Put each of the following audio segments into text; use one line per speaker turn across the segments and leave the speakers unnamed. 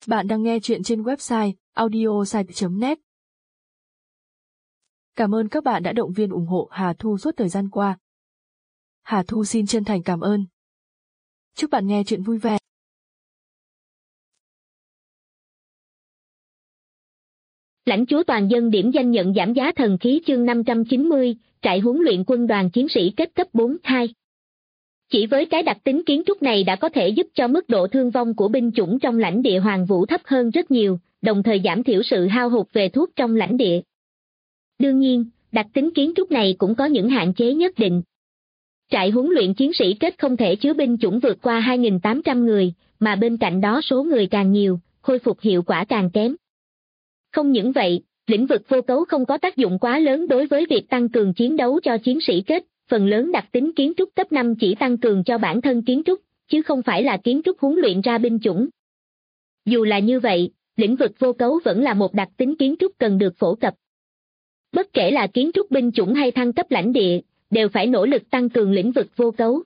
Bạn đang nghe chuyện trên website audiosite.net. Cảm ơn các bạn đã động viên ủng hộ Hà Thu suốt thời gian qua. Hà Thu xin chân thành cảm ơn. Chúc bạn nghe chuyện vui vẻ.
Lãnh chúa toàn dân điểm danh nhận giảm giá thần khí chương 590, trại huấn luyện quân đoàn chiến sĩ kết cấp 4-2. Chỉ với cái đặc tính kiến trúc này đã có thể giúp cho mức độ thương vong của binh chủng trong lãnh địa Hoàng Vũ thấp hơn rất nhiều, đồng thời giảm thiểu sự hao hụt về thuốc trong lãnh địa. Đương nhiên, đặc tính kiến trúc này cũng có những hạn chế nhất định. Trại huấn luyện chiến sĩ kết không thể chứa binh chủng vượt qua 2.800 người, mà bên cạnh đó số người càng nhiều, khôi phục hiệu quả càng kém. Không những vậy, lĩnh vực vô cấu không có tác dụng quá lớn đối với việc tăng cường chiến đấu cho chiến sĩ kết, phần lớn đặc tính kiến trúc cấp 5 chỉ tăng cường cho bản thân kiến trúc, chứ không phải là kiến trúc huấn luyện ra binh chủng. Dù là như vậy, lĩnh vực vô cấu vẫn là một đặc tính kiến trúc cần được phổ cập. Bất kể là kiến trúc binh chủng hay thăng cấp lãnh địa, đều phải nỗ lực tăng cường lĩnh vực vô cấu.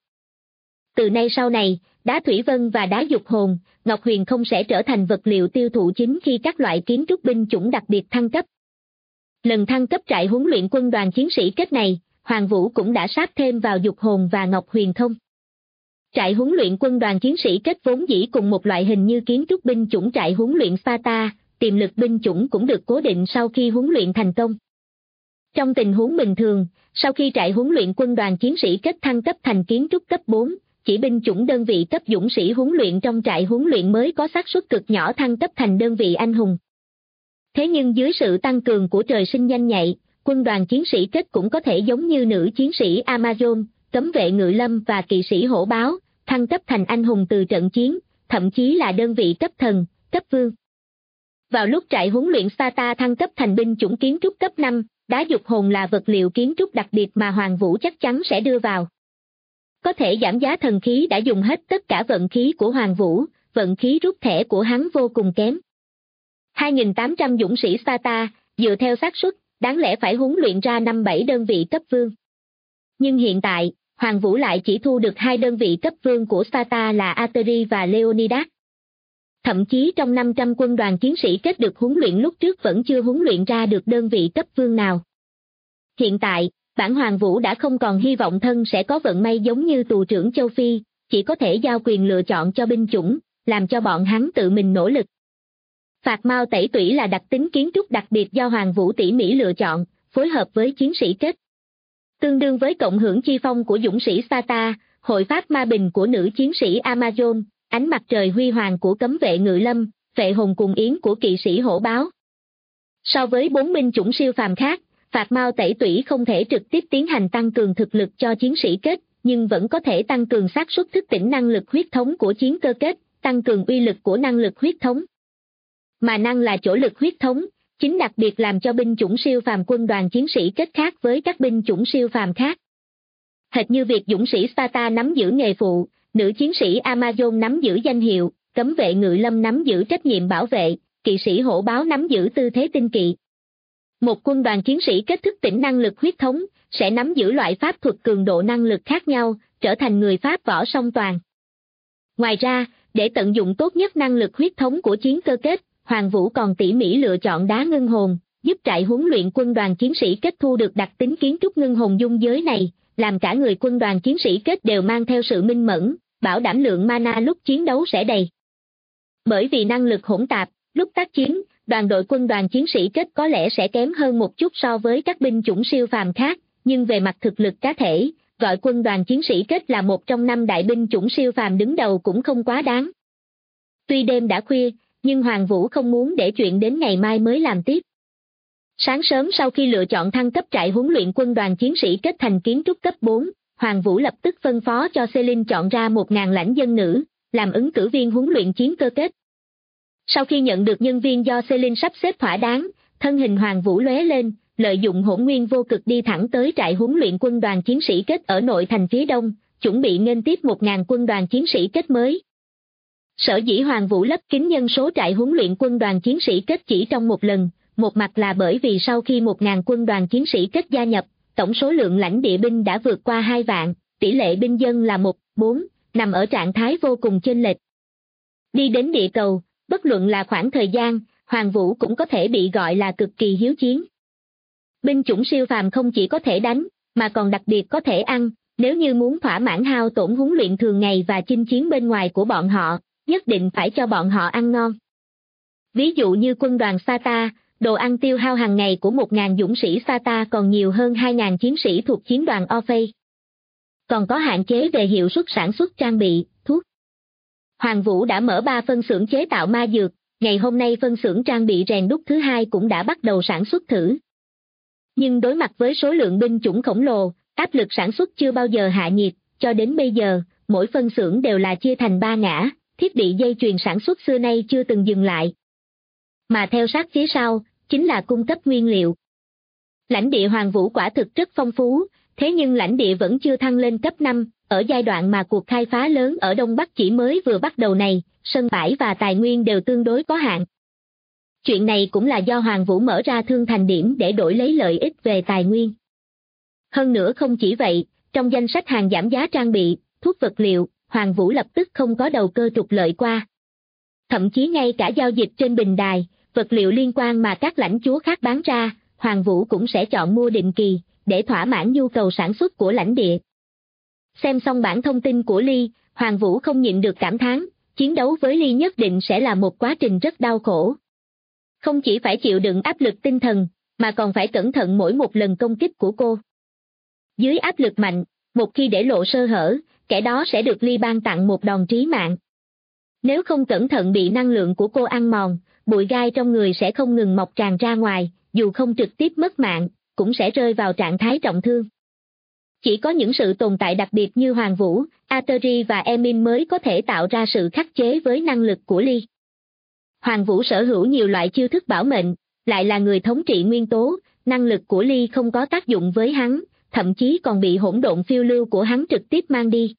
Từ nay sau này, đá thủy vân và đá dục hồn, ngọc huyền không sẽ trở thành vật liệu tiêu thụ chính khi các loại kiến trúc binh chủng đặc biệt thăng cấp. Lần thăng cấp trại huấn luyện quân đoàn chiến sĩ kết này, Hoàng Vũ cũng đã sáp thêm vào dục hồn và ngọc huyền không. Trại huấn luyện quân đoàn chiến sĩ kết vốn dĩ cùng một loại hình như kiến trúc binh chủng trại huấn luyện Sparta, tiềm lực binh chủng cũng được cố định sau khi huấn luyện thành công. Trong tình huống bình thường, sau khi trại huấn luyện quân đoàn chiến sĩ kết thăng cấp thành kiến trúc cấp 4, chỉ binh chủng đơn vị cấp dũng sĩ huấn luyện trong trại huấn luyện mới có xác suất cực nhỏ thăng cấp thành đơn vị anh hùng. Thế nhưng dưới sự tăng cường của trời sinh nhanh nhạy, quân đoàn chiến sĩ kết cũng có thể giống như nữ chiến sĩ Amazon, cấm vệ ngự lâm và kỵ sĩ hổ báo, thăng cấp thành anh hùng từ trận chiến, thậm chí là đơn vị cấp thần, cấp vương. Vào lúc trại huấn luyện Sparta thăng cấp thành binh chủng kiến trúc cấp 5, đá dục hồn là vật liệu kiến trúc đặc biệt mà Hoàng Vũ chắc chắn sẽ đưa vào. Có thể giảm giá thần khí đã dùng hết tất cả vận khí của Hoàng Vũ, vận khí rút thẻ của hắn vô cùng kém. 2.800 dũng sĩ Sparta, dựa theo xác suất, đáng lẽ phải huấn luyện ra 5-7 đơn vị cấp vương. Nhưng hiện tại, Hoàng Vũ lại chỉ thu được 2 đơn vị cấp vương của Sparta là Ateri và Leonidas. Thậm chí trong 500 quân đoàn chiến sĩ kết được huấn luyện lúc trước vẫn chưa huấn luyện ra được đơn vị cấp vương nào. Hiện tại, bản Hoàng Vũ đã không còn hy vọng thân sẽ có vận may giống như tù trưởng châu Phi, chỉ có thể giao quyền lựa chọn cho binh chủng, làm cho bọn hắn tự mình nỗ lực. Phạt mao tẩy tủy là đặc tính kiến trúc đặc biệt do Hoàng Vũ tỉ mỉ lựa chọn, phối hợp với chiến sĩ kết. Tương đương với cộng hưởng chi phong của dũng sĩ Sparta, hội pháp ma bình của nữ chiến sĩ Amazon, ánh mặt trời huy hoàng của cấm vệ ngự lâm, vệ hồn cùng yến của kỵ sĩ hổ báo. So với 4 binh chủng siêu phàm khác, phạt mao tẩy tủy không thể trực tiếp tiến hành tăng cường thực lực cho chiến sĩ kết, nhưng vẫn có thể tăng cường xác suất thức tỉnh năng lực huyết thống của chiến cơ kết, tăng cường uy lực của năng lực huyết thống. Mà năng là chỗ lực huyết thống, chính đặc biệt làm cho binh chủng siêu phàm quân đoàn chiến sĩ kết khác với các binh chủng siêu phàm khác. Hệt như việc dũng sĩ Sparta nắm giữ nghề phụ, nữ chiến sĩ Amazon nắm giữ danh hiệu, cấm vệ ngự lâm nắm giữ trách nhiệm bảo vệ, kỵ sĩ hổ báo nắm giữ tư thế tinh kỵ. Một quân đoàn chiến sĩ kết thức tỉnh năng lực huyết thống, sẽ nắm giữ loại pháp thuật cường độ năng lực khác nhau, trở thành người pháp võ song toàn. Ngoài ra, để tận dụng tốt nhất năng lực huyết thống của chiến cơ kết, Hoàng Vũ còn tỉ mỉ lựa chọn đá ngưng hồn, giúp trại huấn luyện quân đoàn chiến sĩ kết thu được đặc tính kiến trúc ngưng hồn dung giới này, làm cả người quân đoàn chiến sĩ kết đều mang theo sự minh mẫn, bảo đảm lượng mana lúc chiến đấu sẽ đầy. Bởi vì năng lực hỗn tạp, lúc tác chiến, đoàn đội quân đoàn chiến sĩ kết có lẽ sẽ kém hơn một chút so với các binh chủng siêu phàm khác, nhưng về mặt thực lực cá thể, gọi quân đoàn chiến sĩ kết là một trong 5 đại binh chủng siêu phàm đứng đầu cũng không quá đáng. Tuy đêm đã khuya, nhưng Hoàng Vũ không muốn để chuyện đến ngày mai mới làm tiếp. Sáng sớm sau khi lựa chọn thăng cấp trại huấn luyện quân đoàn chiến sĩ kết thành kiến trúc cấp 4, Hoàng Vũ lập tức phân phó cho Celine chọn ra 1.000 lãnh dân nữ, làm ứng cử viên huấn luyện chiến cơ kết. Sau khi nhận được nhân viên do Celine sắp xếp thỏa đáng, thân hình Hoàng Vũ lóe lên, lợi dụng hỗn nguyên vô cực đi thẳng tới trại huấn luyện quân đoàn chiến sĩ kết ở nội thành phía đông, chuẩn bị nghênh tiếp 1.000 quân đoàn chiến sĩ kết mới. Sở dĩ Hoàng Vũ lấp kín nhân số trại huấn luyện quân đoàn chiến sĩ kết chỉ trong một lần, một mặt là bởi vì sau khi 1.000 quân đoàn chiến sĩ kết gia nhập, tổng số lượng lãnh địa binh đã vượt qua 2 vạn, tỷ lệ binh dân là 1:4, nằm ở trạng thái vô cùng chênh lệch. Đi đến địa cầu, Bất luận là khoảng thời gian, Hoàng Vũ cũng có thể bị gọi là cực kỳ hiếu chiến. Binh chủng siêu phàm không chỉ có thể đánh, mà còn đặc biệt có thể ăn, nếu như muốn thỏa mãn hao tổn huấn luyện thường ngày và chinh chiến bên ngoài của bọn họ, nhất định phải cho bọn họ ăn ngon. Ví dụ như quân đoàn Sata, đồ ăn tiêu hao hàng ngày của 1.000 dũng sĩ Sata còn nhiều hơn 2.000 chiến sĩ thuộc chiến đoàn Orphei. Còn có hạn chế về hiệu suất sản xuất trang bị, thuốc. Hoàng Vũ đã mở 3 phân xưởng chế tạo ma dược, ngày hôm nay phân xưởng trang bị rèn đúc thứ 2 cũng đã bắt đầu sản xuất thử. Nhưng đối mặt với số lượng binh chủng khổng lồ, áp lực sản xuất chưa bao giờ hạ nhiệt, cho đến bây giờ, mỗi phân xưởng đều là chia thành 3 ngã, thiết bị dây chuyền sản xuất xưa nay chưa từng dừng lại. Mà theo sát phía sau, chính là cung cấp nguyên liệu. Lãnh địa Hoàng Vũ quả thực rất phong phú, thế nhưng lãnh địa vẫn chưa thăng lên cấp 5, ở giai đoạn mà cuộc khai phá lớn ở Đông Bắc chỉ mới vừa bắt đầu này, sân bãi và tài nguyên đều tương đối có hạn. Chuyện này cũng là do Hoàng Vũ mở ra thương thành điểm để đổi lấy lợi ích về tài nguyên. Hơn nữa không chỉ vậy, trong danh sách hàng giảm giá trang bị, thuốc vật liệu, Hoàng Vũ lập tức không có đầu cơ trục lợi qua. Thậm chí ngay cả giao dịch trên bình đài, vật liệu liên quan mà các lãnh chúa khác bán ra, Hoàng Vũ cũng sẽ chọn mua định kỳ, để thỏa mãn nhu cầu sản xuất của lãnh địa. Xem xong bản thông tin của Ly, Hoàng Vũ không nhịn được cảm thán, chiến đấu với Ly nhất định sẽ là một quá trình rất đau khổ. Không chỉ phải chịu đựng áp lực tinh thần, mà còn phải cẩn thận mỗi một lần công kích của cô. Dưới áp lực mạnh, một khi để lộ sơ hở, kẻ đó sẽ được Ly ban tặng một đòn trí mạng. Nếu không cẩn thận bị năng lượng của cô ăn mòn, bụi gai trong người sẽ không ngừng mọc tràn ra ngoài, dù không trực tiếp mất mạng, cũng sẽ rơi vào trạng thái trọng thương. Chỉ có những sự tồn tại đặc biệt như Hoàng Vũ, Ateri và Emin mới có thể tạo ra sự khắc chế với năng lực của Ly. Hoàng Vũ sở hữu nhiều loại chiêu thức bảo mệnh, lại là người thống trị nguyên tố, năng lực của Ly không có tác dụng với hắn, thậm chí còn bị hỗn độn phiêu lưu của hắn trực tiếp mang đi.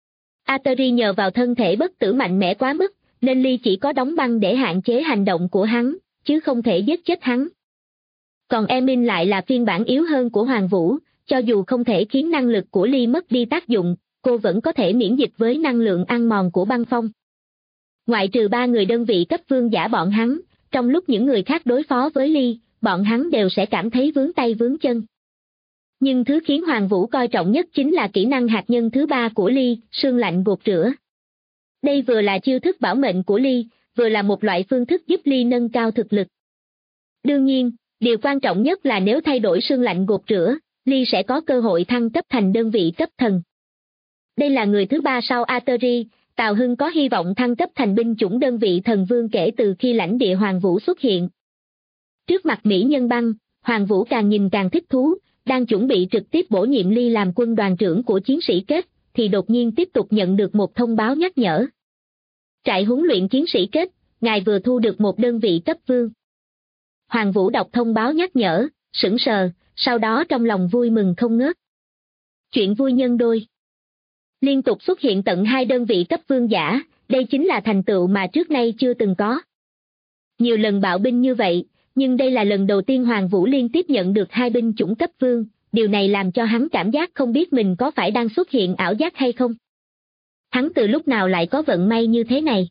Ateri nhờ vào thân thể bất tử mạnh mẽ quá mức, nên Ly chỉ có đóng băng để hạn chế hành động của hắn, chứ không thể giết chết hắn. Còn Emin lại là phiên bản yếu hơn của Hoàng Vũ, cho dù không thể khiến năng lực của Ly mất đi tác dụng, cô vẫn có thể miễn dịch với năng lượng ăn mòn của băng phong. Ngoại trừ 3 người đơn vị cấp vương giả bọn hắn, trong lúc những người khác đối phó với Ly, bọn hắn đều sẽ cảm thấy vướng tay vướng chân. Nhưng thứ khiến Hoàng Vũ coi trọng nhất chính là kỹ năng hạt nhân thứ 3 của Ly, sương lạnh gột rửa. Đây vừa là chiêu thức bảo mệnh của Ly, vừa là một loại phương thức giúp Ly nâng cao thực lực. Đương nhiên, điều quan trọng nhất là nếu thay đổi sương lạnh gột rửa, Ly sẽ có cơ hội thăng cấp thành đơn vị cấp thần. Đây là người thứ 3 sau Ateri, Tào Hưng có hy vọng thăng cấp thành binh chủng đơn vị thần vương kể từ khi lãnh địa Hoàng Vũ xuất hiện. Trước mặt Mỹ Nhân Băng, Hoàng Vũ càng nhìn càng thích thú, đang chuẩn bị trực tiếp bổ nhiệm Ly làm quân đoàn trưởng của chiến sĩ kết, thì đột nhiên tiếp tục nhận được một thông báo nhắc nhở. Trại huấn luyện chiến sĩ kết, ngài vừa thu được một đơn vị cấp vương. Hoàng Vũ đọc thông báo nhắc nhở, sững sờ, sau đó trong lòng vui mừng không ngớt. Chuyện vui nhân đôi. Liên tục xuất hiện tận 2 đơn vị cấp vương giả, đây chính là thành tựu mà trước nay chưa từng có. Nhiều lần bạo binh như vậy, nhưng đây là lần đầu tiên Hoàng Vũ liên tiếp nhận được 2 binh chủng cấp vương, điều này làm cho hắn cảm giác không biết mình có phải đang xuất hiện ảo giác hay không. Hắn từ lúc nào lại có vận may như thế này?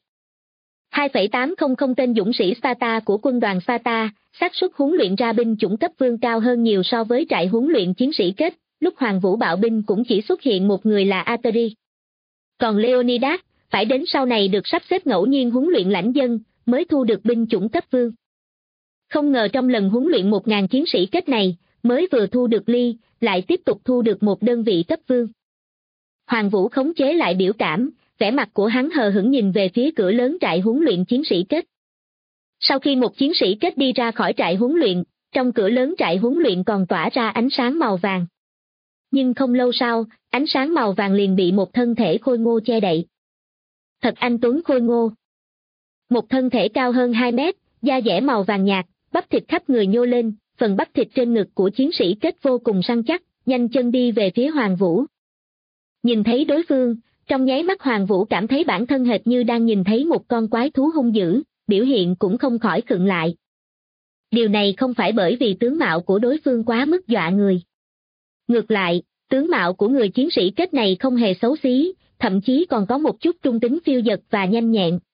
2,800 tên dũng sĩ Sparta của quân đoàn Sparta, xác suất huấn luyện ra binh chủng cấp vương cao hơn nhiều so với trại huấn luyện chiến sĩ kết, lúc Hoàng Vũ bạo binh cũng chỉ xuất hiện một người là Ateri. Còn Leonidas, phải đến sau này được sắp xếp ngẫu nhiên huấn luyện lãnh dân, mới thu được binh chủng cấp vương. Không ngờ trong lần huấn luyện 1.000 chiến sĩ kết này, mới vừa thu được Ly, lại tiếp tục thu được một đơn vị cấp vương. Hoàng Vũ khống chế lại biểu cảm, vẻ mặt của hắn hờ hững nhìn về phía cửa lớn trại huấn luyện chiến sĩ kết. Sau khi một chiến sĩ kết đi ra khỏi trại huấn luyện, trong cửa lớn trại huấn luyện còn tỏa ra ánh sáng màu vàng. Nhưng không lâu sau, ánh sáng màu vàng liền bị một thân thể khôi ngô che đậy. Thật anh tuấn khôi ngô. Một thân thể cao hơn 2 mét, da dẻ màu vàng nhạt, bắp thịt khắp người nhô lên, phần bắp thịt trên ngực của chiến sĩ kết vô cùng săn chắc, nhanh chân đi về phía Hoàng Vũ. Nhìn thấy đối phương, trong nháy mắt Hoàng Vũ cảm thấy bản thân hệt như đang nhìn thấy một con quái thú hung dữ, biểu hiện cũng không khỏi khựng lại. Điều này không phải bởi vì tướng mạo của đối phương quá mức dọa người. Ngược lại, tướng mạo của người chiến sĩ kết này không hề xấu xí, thậm chí còn có một chút trung tính phiêu dật và nhanh nhẹn,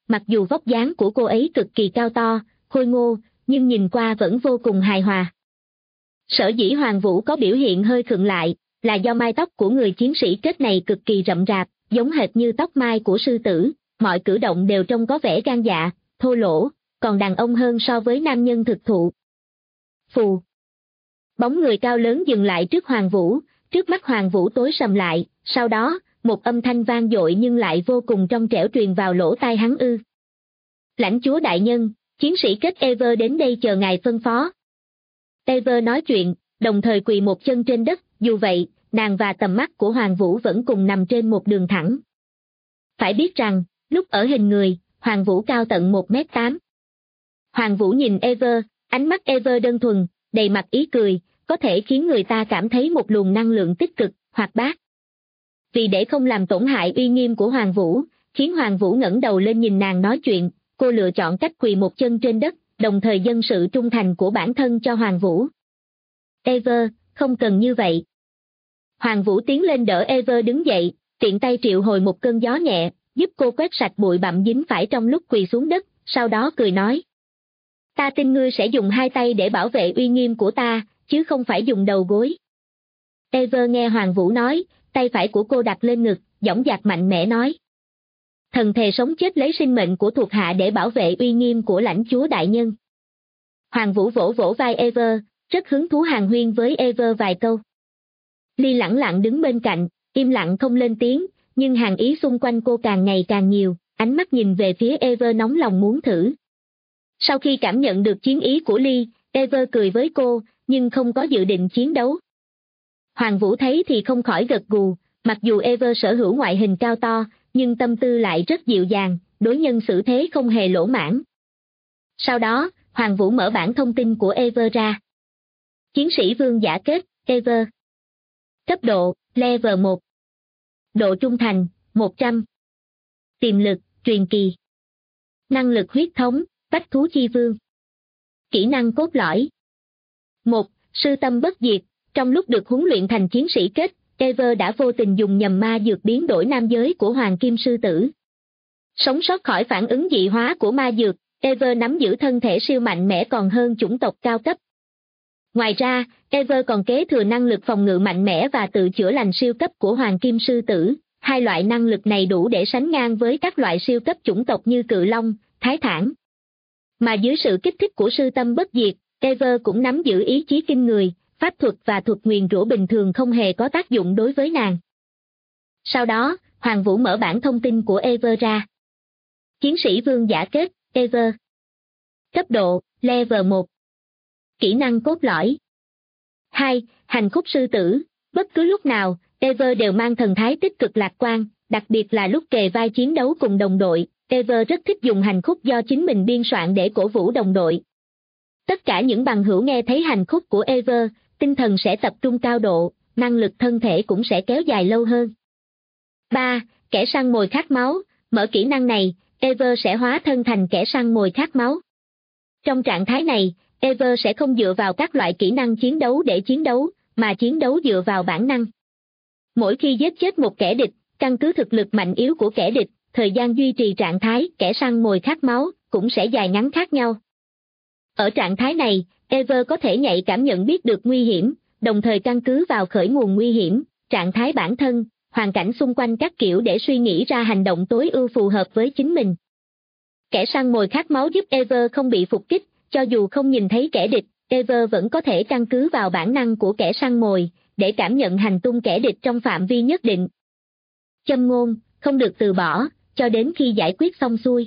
mặc dù vóc dáng của cô ấy cực kỳ cao to, khôi ngô, nhưng nhìn qua vẫn vô cùng hài hòa. Sở dĩ Hoàng Vũ có biểu hiện hơi khựng lại, là do mái tóc của người chiến sĩ kết này cực kỳ rậm rạp, giống hệt như tóc mai của sư tử, mọi cử động đều trông có vẻ gan dạ, thô lỗ, còn đàn ông hơn so với nam nhân thực thụ. Phù. Bóng người cao lớn dừng lại trước Hoàng Vũ, trước mắt Hoàng Vũ tối sầm lại, sau đó, một âm thanh vang dội nhưng lại vô cùng trong trẻo truyền vào lỗ tai hắn ư. Lãnh chúa đại nhân, chiến sĩ kết Ever đến đây chờ ngài phân phó. Ever nói chuyện, đồng thời quỳ một chân trên đất, dù vậy, nàng và tầm mắt của Hoàng Vũ vẫn cùng nằm trên một đường thẳng. Phải biết rằng, lúc ở hình người, Hoàng Vũ cao tận 1m8. Hoàng Vũ nhìn Ever, ánh mắt Ever đơn thuần, đầy mặt ý cười, có thể khiến người ta cảm thấy một luồng năng lượng tích cực, hoạt bát. Vì để không làm tổn hại uy nghiêm của Hoàng Vũ, khiến Hoàng Vũ ngẩng đầu lên nhìn nàng nói chuyện, cô lựa chọn cách quỳ một chân trên đất, đồng thời dâng sự trung thành của bản thân cho Hoàng Vũ. Ever, không cần như vậy. Hoàng Vũ tiến lên đỡ Ever đứng dậy, tiện tay triệu hồi một cơn gió nhẹ, giúp cô quét sạch bụi bặm dính phải trong lúc quỳ xuống đất, sau đó cười nói. Ta tin ngươi sẽ dùng hai tay để bảo vệ uy nghiêm của ta, chứ không phải dùng đầu gối. Ever nghe Hoàng Vũ nói, tay phải của cô đặt lên ngực, dõng dạc mạnh mẽ nói. Thần thề sống chết lấy sinh mệnh của thuộc hạ để bảo vệ uy nghiêm của lãnh chúa đại nhân. Hoàng Vũ vỗ vỗ vai Ever, rất hứng thú hàn huyên với Ever vài câu. Ly lẳng lặng đứng bên cạnh, im lặng không lên tiếng, nhưng hàn ý xung quanh cô càng ngày càng nhiều, ánh mắt nhìn về phía Ever nóng lòng muốn thử. Sau khi cảm nhận được chiến ý của Ly, Ever cười với cô, nhưng không có dự định chiến đấu. Hoàng Vũ thấy thì không khỏi gật gù, mặc dù Ever sở hữu ngoại hình cao to, nhưng tâm tư lại rất dịu dàng, đối nhân xử thế không hề lỗ mãn. Sau đó, Hoàng Vũ mở bảng thông tin của Ever ra. Chiến sĩ vương giả kết, Ever. Cấp độ, Level 1. Độ trung thành, 100. Tiềm lực, truyền kỳ. Năng lực huyết thống, bách thú chi vương. Kỹ năng cốt lõi. 1. Sư tâm bất diệt. Trong lúc được huấn luyện thành chiến sĩ kết, Ever đã vô tình dùng nhầm ma dược biến đổi nam giới của Hoàng Kim Sư Tử. Sống sót khỏi phản ứng dị hóa của ma dược, Ever nắm giữ thân thể siêu mạnh mẽ còn hơn chủng tộc cao cấp. Ngoài ra, Ever còn kế thừa năng lực phòng ngự mạnh mẽ và tự chữa lành siêu cấp của Hoàng Kim Sư Tử. Hai loại năng lực này đủ để sánh ngang với các loại siêu cấp chủng tộc như Cự Long, Thái Thản. Mà dưới sự kích thích của sư tâm bất diệt, Ever cũng nắm giữ ý chí kinh người, pháp thuật và thuật nguyền rủa bình thường không hề có tác dụng đối với nàng. Sau đó, Hoàng Vũ mở bảng thông tin của Ever ra. Chiến sĩ vương giả kết, Ever. Cấp độ, Level 1. Kỹ năng cốt lõi. 2. Hành khúc sư tử. Bất cứ lúc nào, Ever đều mang thần thái tích cực lạc quan, đặc biệt là lúc kề vai chiến đấu cùng đồng đội, Ever rất thích dùng hành khúc do chính mình biên soạn để cổ vũ đồng đội. Tất cả những bằng hữu nghe thấy hành khúc của Ever, tinh thần sẽ tập trung cao độ, năng lực thân thể cũng sẽ kéo dài lâu hơn. 3. Kẻ săn mồi khát máu. Mở kỹ năng này, Ever sẽ hóa thân thành kẻ săn mồi khát máu. Trong trạng thái này, Ever sẽ không dựa vào các loại kỹ năng chiến đấu để chiến đấu, mà chiến đấu dựa vào bản năng. Mỗi khi giết chết một kẻ địch, căn cứ thực lực mạnh yếu của kẻ địch, thời gian duy trì trạng thái kẻ săn mồi khát máu cũng sẽ dài ngắn khác nhau. Ở trạng thái này, Ever có thể nhạy cảm nhận biết được nguy hiểm, đồng thời căn cứ vào khởi nguồn nguy hiểm, trạng thái bản thân, hoàn cảnh xung quanh các kiểu để suy nghĩ ra hành động tối ưu phù hợp với chính mình. Kẻ săn mồi khát máu giúp Ever không bị phục kích, cho dù không nhìn thấy kẻ địch, Ever vẫn có thể căn cứ vào bản năng của kẻ săn mồi, để cảm nhận hành tung kẻ địch trong phạm vi nhất định. Châm ngôn, không được từ bỏ, cho đến khi giải quyết xong xuôi.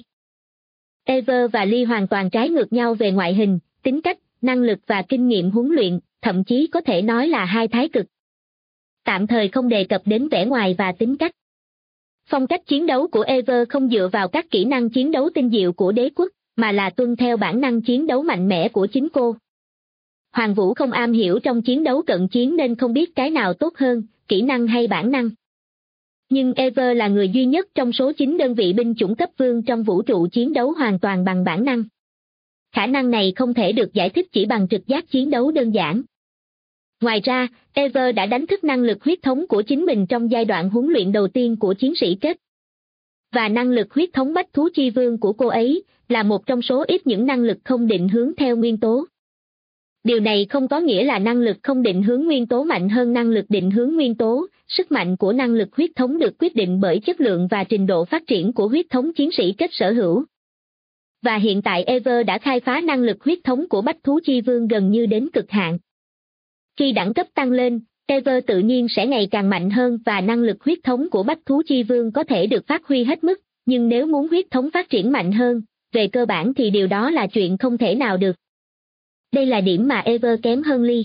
Ever và Ly hoàn toàn trái ngược nhau về ngoại hình, tính cách, năng lực và kinh nghiệm huấn luyện, thậm chí có thể nói là hai thái cực. Tạm thời không đề cập đến vẻ ngoài và tính cách. Phong cách chiến đấu của Ever không dựa vào các kỹ năng chiến đấu tinh diệu của đế quốc, mà là tuân theo bản năng chiến đấu mạnh mẽ của chính cô. Hoàng Vũ không am hiểu trong chiến đấu cận chiến nên không biết cái nào tốt hơn, kỹ năng hay bản năng. Nhưng Ever là người duy nhất trong số 9 đơn vị binh chủng cấp vương trong vũ trụ chiến đấu hoàn toàn bằng bản năng. Khả năng này không thể được giải thích chỉ bằng trực giác chiến đấu đơn giản. Ngoài ra, Ever đã đánh thức năng lực huyết thống của chính mình trong giai đoạn huấn luyện đầu tiên của chiến sĩ kết. Và năng lực huyết thống bách thú chi vương của cô ấy là một trong số ít những năng lực không định hướng theo nguyên tố. Điều này không có nghĩa là năng lực không định hướng nguyên tố mạnh hơn năng lực định hướng nguyên tố, sức mạnh của năng lực huyết thống được quyết định bởi chất lượng và trình độ phát triển của huyết thống chiến sĩ kết sở hữu. Và hiện tại Ever đã khai phá năng lực huyết thống của bách thú chi vương gần như đến cực hạn. Khi đẳng cấp tăng lên, Ever tự nhiên sẽ ngày càng mạnh hơn và năng lực huyết thống của bách thú chi vương có thể được phát huy hết mức, nhưng nếu muốn huyết thống phát triển mạnh hơn, về cơ bản thì điều đó là chuyện không thể nào được. Đây là điểm mà Ever kém hơn Lee.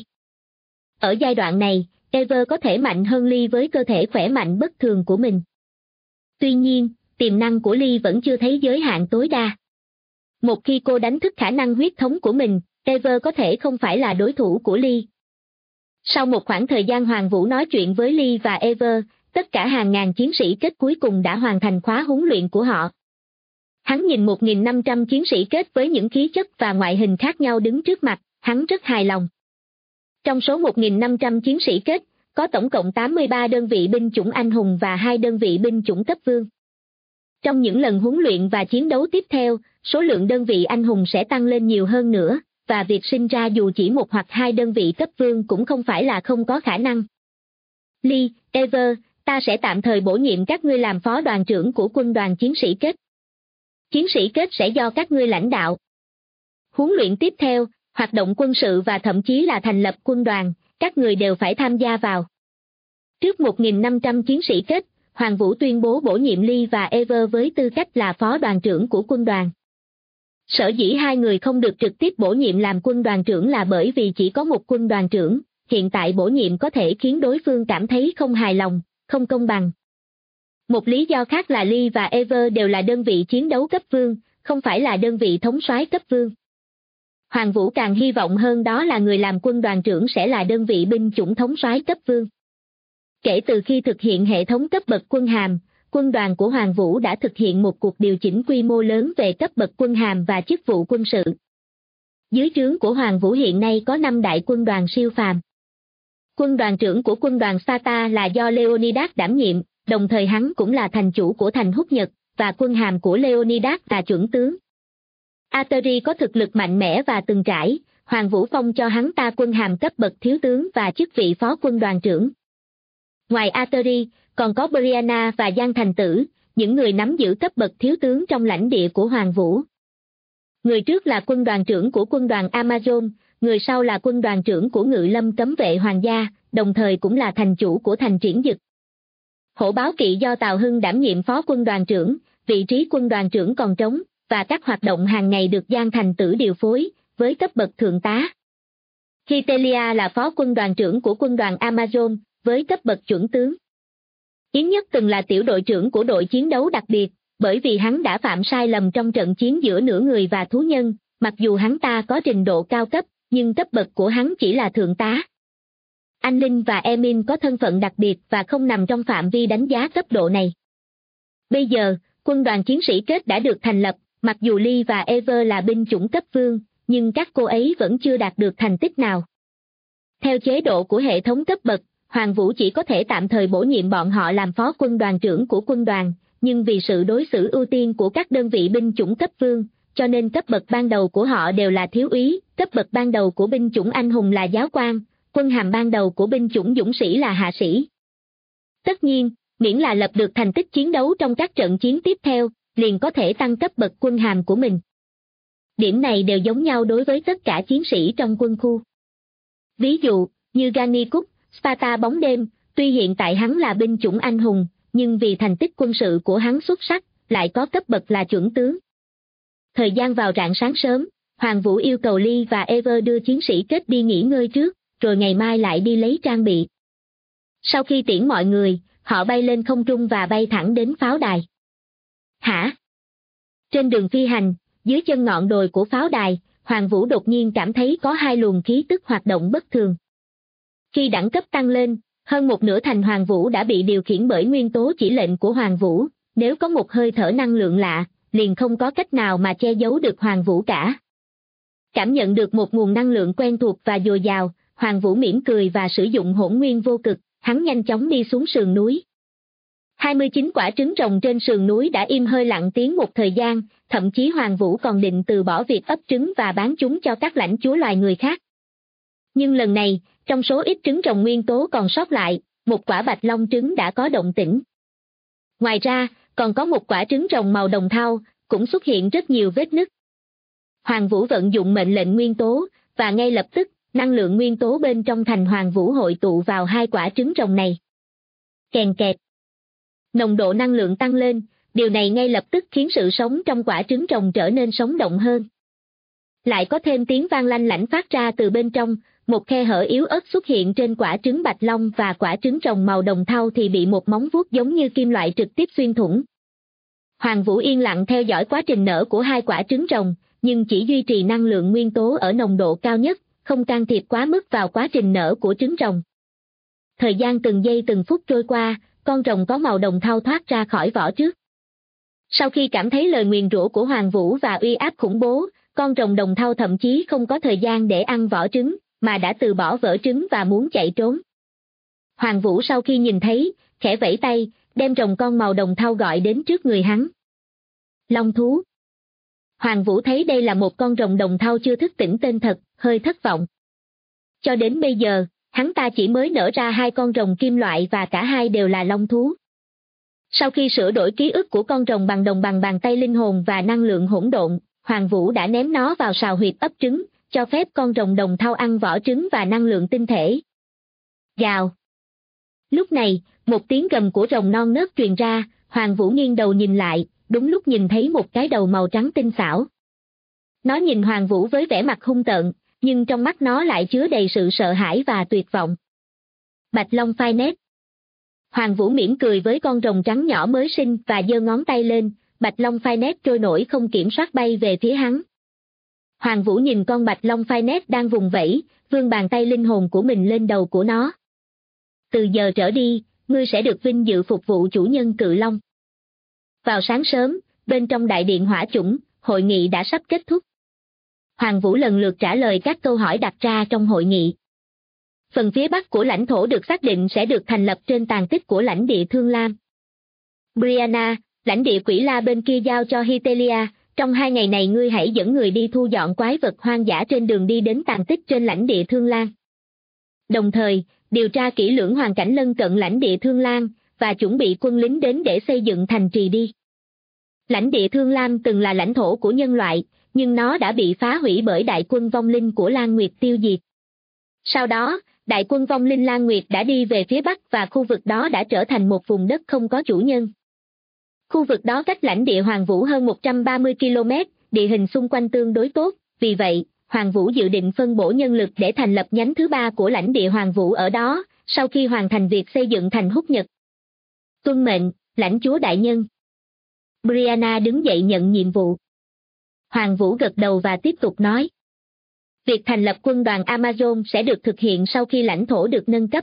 Ở giai đoạn này, Ever có thể mạnh hơn Lee với cơ thể khỏe mạnh bất thường của mình. Tuy nhiên, tiềm năng của Lee vẫn chưa thấy giới hạn tối đa. Một khi cô đánh thức khả năng huyết thống của mình, Ever có thể không phải là đối thủ của Lee. Sau một khoảng thời gian Hoàng Vũ nói chuyện với Lee và Ever, tất cả hàng ngàn chiến sĩ kết cuối cùng đã hoàn thành khóa huấn luyện của họ. Hắn nhìn 1.500 chiến sĩ kết với những khí chất và ngoại hình khác nhau đứng trước mặt, hắn rất hài lòng. Trong số 1.500 chiến sĩ kết, có tổng cộng 83 đơn vị binh chủng anh hùng và 2 đơn vị binh chủng cấp vương. Trong những lần huấn luyện và chiến đấu tiếp theo, số lượng đơn vị anh hùng sẽ tăng lên nhiều hơn nữa, và việc sinh ra dù chỉ 1 hoặc 2 đơn vị cấp vương cũng không phải là không có khả năng. Lee, Ever, ta sẽ tạm thời bổ nhiệm các ngươi làm phó đoàn trưởng của quân đoàn chiến sĩ kết. Chiến sĩ kết sẽ do các ngươi lãnh đạo. Huấn luyện tiếp theo, hoạt động quân sự và thậm chí là thành lập quân đoàn, các người đều phải tham gia vào. Trước 1.500 chiến sĩ kết, Hoàng Vũ tuyên bố bổ nhiệm Lee và Ever với tư cách là phó đoàn trưởng của quân đoàn. Sở dĩ hai người không được trực tiếp bổ nhiệm làm quân đoàn trưởng là bởi vì chỉ có một quân đoàn trưởng, hiện tại bổ nhiệm có thể khiến đối phương cảm thấy không hài lòng, không công bằng. Một lý do khác là Lee và Ever đều là đơn vị chiến đấu cấp vương, không phải là đơn vị thống soái cấp vương. Hoàng Vũ càng hy vọng hơn đó là người làm quân đoàn trưởng sẽ là đơn vị binh chủng thống soái cấp vương. Kể từ khi thực hiện hệ thống cấp bậc quân hàm, quân đoàn của Hoàng Vũ đã thực hiện một cuộc điều chỉnh quy mô lớn về cấp bậc quân hàm và chức vụ quân sự. Dưới trướng của Hoàng Vũ hiện nay có 5 đại quân đoàn siêu phàm. Quân đoàn trưởng của quân đoàn Sata là do Leonidas đảm nhiệm, đồng thời hắn cũng là thành chủ của thành Húc Nhật, và quân hàm của Leonidas là chuẩn tướng. Ateri có thực lực mạnh mẽ và từng trải, Hoàng Vũ phong cho hắn ta quân hàm cấp bậc thiếu tướng và chức vị phó quân đoàn trưởng. Ngoài Ateri, còn có Brianna và Giang Thành Tử, những người nắm giữ cấp bậc thiếu tướng trong lãnh địa của Hoàng Vũ. Người trước là quân đoàn trưởng của quân đoàn Amazon, người sau là quân đoàn trưởng của Ngự Lâm Cấm Vệ Hoàng gia, đồng thời cũng là thành chủ của thành Triển Dực. Hổ Báo Kỵ do Tào Hưng đảm nhiệm phó quân đoàn trưởng, vị trí quân đoàn trưởng còn trống, và các hoạt động hàng ngày được Giang Thành Tử điều phối, với cấp bậc thượng tá. Hitelia là phó quân đoàn trưởng của quân đoàn Amazon, với cấp bậc chuẩn tướng. Yến Nhất từng là tiểu đội trưởng của đội chiến đấu đặc biệt, bởi vì hắn đã phạm sai lầm trong trận chiến giữa nửa người và thú nhân, mặc dù hắn ta có trình độ cao cấp, nhưng cấp bậc của hắn chỉ là thượng tá. Anh Linh và Emin có thân phận đặc biệt và không nằm trong phạm vi đánh giá cấp độ này. Bây giờ, quân đoàn chiến sĩ kết đã được thành lập, mặc dù Lee và Ever là binh chủng cấp vương, nhưng các cô ấy vẫn chưa đạt được thành tích nào. Theo chế độ của hệ thống cấp bậc, Hoàng Vũ chỉ có thể tạm thời bổ nhiệm bọn họ làm phó quân đoàn trưởng của quân đoàn, nhưng vì sự đối xử ưu tiên của các đơn vị binh chủng cấp vương, cho nên cấp bậc ban đầu của họ đều là thiếu úy, cấp bậc ban đầu của binh chủng anh hùng là giáo quan, quân hàm ban đầu của binh chủng dũng sĩ là hạ sĩ. Tất nhiên, miễn là lập được thành tích chiến đấu trong các trận chiến tiếp theo, liền có thể tăng cấp bậc quân hàm của mình. Điểm này đều giống nhau đối với tất cả chiến sĩ trong quân khu. Ví dụ, như Gannikuk, Sparta bóng đêm, tuy hiện tại hắn là binh chủng anh hùng, nhưng vì thành tích quân sự của hắn xuất sắc, lại có cấp bậc là chuẩn tướng. Thời gian vào rạng sáng sớm, Hoàng Vũ yêu cầu Lee và Ever đưa chiến sĩ kết đi nghỉ ngơi trước, rồi ngày mai lại đi lấy trang bị. Sau khi tiễn mọi người, họ bay lên không trung và bay thẳng đến pháo đài. Hả? Trên đường phi hành, dưới chân ngọn đồi của pháo đài, Hoàng Vũ đột nhiên cảm thấy có 2 luồng khí tức hoạt động bất thường. Khi đẳng cấp tăng lên, hơn một nửa thành Hoàng Vũ đã bị điều khiển bởi nguyên tố chỉ lệnh của Hoàng Vũ, nếu có một hơi thở năng lượng lạ, liền không có cách nào mà che giấu được Hoàng Vũ cả. Cảm nhận được một nguồn năng lượng quen thuộc và dồi dào, Hoàng Vũ mỉm cười và sử dụng hỗn nguyên vô cực, hắn nhanh chóng đi xuống sườn núi. 29 quả trứng rồng trên sườn núi đã im hơi lặng tiếng một thời gian, thậm chí Hoàng Vũ còn định từ bỏ việc ấp trứng và bán chúng cho các lãnh chúa loài người khác. Nhưng lần này, trong số ít trứng rồng nguyên tố còn sót lại, một quả bạch long trứng đã có động tĩnh. Ngoài ra, còn có một quả trứng rồng màu đồng thau, cũng xuất hiện rất nhiều vết nứt. Hoàng Vũ vận dụng mệnh lệnh nguyên tố, và ngay lập tức, năng lượng nguyên tố bên trong thành Hoàng Vũ hội tụ vào hai quả trứng rồng này. Kèn kẹt. Nồng độ năng lượng tăng lên, điều này ngay lập tức khiến sự sống trong quả trứng rồng trở nên sống động hơn. Lại có thêm tiếng vang lanh lảnh phát ra từ bên trong, một khe hở yếu ớt xuất hiện trên quả trứng bạch long và quả trứng rồng màu đồng thau thì bị một móng vuốt giống như kim loại trực tiếp xuyên thủng. Hoàng Vũ yên lặng theo dõi quá trình nở của hai quả trứng rồng, nhưng chỉ duy trì năng lượng nguyên tố ở nồng độ cao nhất, không can thiệp quá mức vào quá trình nở của trứng rồng. Thời gian từng giây từng phút trôi qua, con rồng có màu đồng thau thoát ra khỏi vỏ trước. Sau khi cảm thấy lời nguyền rủa của Hoàng Vũ và uy áp khủng bố, con rồng đồng thau thậm chí không có thời gian để ăn vỏ trứng, mà đã từ bỏ vỏ trứng và muốn chạy trốn. Hoàng Vũ sau khi nhìn thấy, khẽ vẫy tay, đem rồng con màu đồng thau gọi đến trước người hắn. Long thú. Hoàng Vũ thấy đây là một con rồng đồng thau chưa thức tỉnh tên thật, hơi thất vọng. Cho đến bây giờ, hắn ta chỉ mới nở ra hai con rồng kim loại và cả hai đều là long thú. Sau khi sửa đổi ký ức của con rồng bằng đồng bằng bàn tay linh hồn và năng lượng hỗn độn, Hoàng Vũ đã ném nó vào sào huyệt ấp trứng, cho phép con rồng đồng thau ăn vỏ trứng và năng lượng tinh thể. Gào. Lúc này, một tiếng gầm của rồng non nớt truyền ra, Hoàng Vũ nghiêng đầu nhìn lại, đúng lúc nhìn thấy một cái đầu màu trắng tinh xảo. Nó nhìn Hoàng Vũ với vẻ mặt hung tợn, nhưng trong mắt nó lại chứa đầy sự sợ hãi và tuyệt vọng. Bạch Long phai nét. Hoàng Vũ mỉm cười với con rồng trắng nhỏ mới sinh và giơ ngón tay lên, Bạch Long phai nét trôi nổi không kiểm soát bay về phía hắn. Hoàng Vũ nhìn con Bạch Long phai nét đang vùng vẫy, vươn bàn tay linh hồn của mình lên đầu của nó. Từ giờ trở đi, ngươi sẽ được vinh dự phục vụ chủ nhân Cự Long. Vào sáng sớm, bên trong đại điện hỏa chủng, hội nghị đã sắp kết thúc. Hoàng Vũ lần lượt trả lời các câu hỏi đặt ra trong hội nghị. Phần phía bắc của lãnh thổ được xác định sẽ được thành lập trên tàn tích của lãnh địa Thương Lam. Brianna, lãnh địa Quỷ La bên kia giao cho Hytelia, trong 2 ngày này ngươi hãy dẫn người đi thu dọn quái vật hoang dã trên đường đi đến tàn tích trên lãnh địa Thương Lan. Đồng thời, điều tra kỹ lưỡng hoàn cảnh lân cận lãnh địa Thương Lan, và chuẩn bị quân lính đến để xây dựng thành trì đi. Lãnh địa Thương Lam từng là lãnh thổ của nhân loại, nhưng nó đã bị phá hủy bởi đại quân vong linh của Lan Nguyệt tiêu diệt. Sau đó, đại quân vong linh Lan Nguyệt đã đi về phía bắc và khu vực đó đã trở thành một vùng đất không có chủ nhân. Khu vực đó cách lãnh địa Hoàng Vũ hơn 130 km, địa hình xung quanh tương đối tốt, vì vậy, Hoàng Vũ dự định phân bổ nhân lực để thành lập nhánh thứ 3 của lãnh địa Hoàng Vũ ở đó, sau khi hoàn thành việc xây dựng thành Húc Nhật. Tuân mệnh, lãnh chúa đại nhân. Brianna đứng dậy nhận nhiệm vụ. Hoàng Vũ gật đầu và tiếp tục nói. Việc thành lập quân đoàn Amazon sẽ được thực hiện sau khi lãnh thổ được nâng cấp.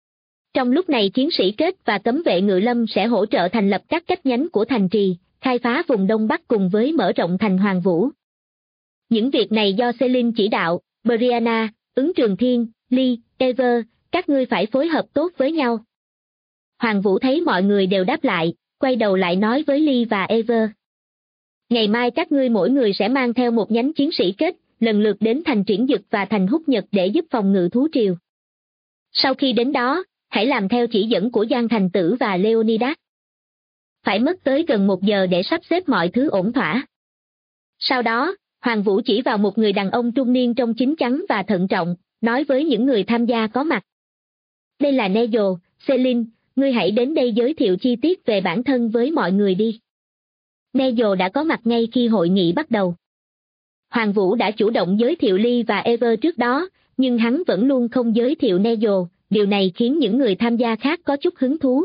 Trong lúc này chiến sĩ kết và cấm vệ ngự lâm sẽ hỗ trợ thành lập các cách nhánh của thành trì, khai phá vùng Đông Bắc cùng với mở rộng thành Hoàng Vũ. Những việc này do Celine chỉ đạo, Brianna, Ứng Trường Thiên, Lee, Ever, các ngươi phải phối hợp tốt với nhau. Hoàng Vũ thấy mọi người đều đáp lại, quay đầu lại nói với Lee và Ever. Ngày mai các ngươi mỗi người sẽ mang theo một nhánh chiến sĩ kết, lần lượt đến thành Triển Dực và thành Húc Nhật để giúp phòng ngự thú triều. Sau khi đến đó, hãy làm theo chỉ dẫn của Giang Thành Tử và Leonidas. Phải mất tới gần 1 giờ để sắp xếp mọi thứ ổn thỏa. Sau đó, Hoàng Vũ chỉ vào một người đàn ông trung niên trông chín chắn và thận trọng, nói với những người tham gia có mặt. Đây là Nejo, Celine, ngươi hãy đến đây giới thiệu chi tiết về bản thân với mọi người đi. Nejo đã có mặt ngay khi hội nghị bắt đầu. Hoàng Vũ đã chủ động giới thiệu Lee và Ever trước đó, nhưng hắn vẫn luôn không giới thiệu Nejo, điều này khiến những người tham gia khác có chút hứng thú.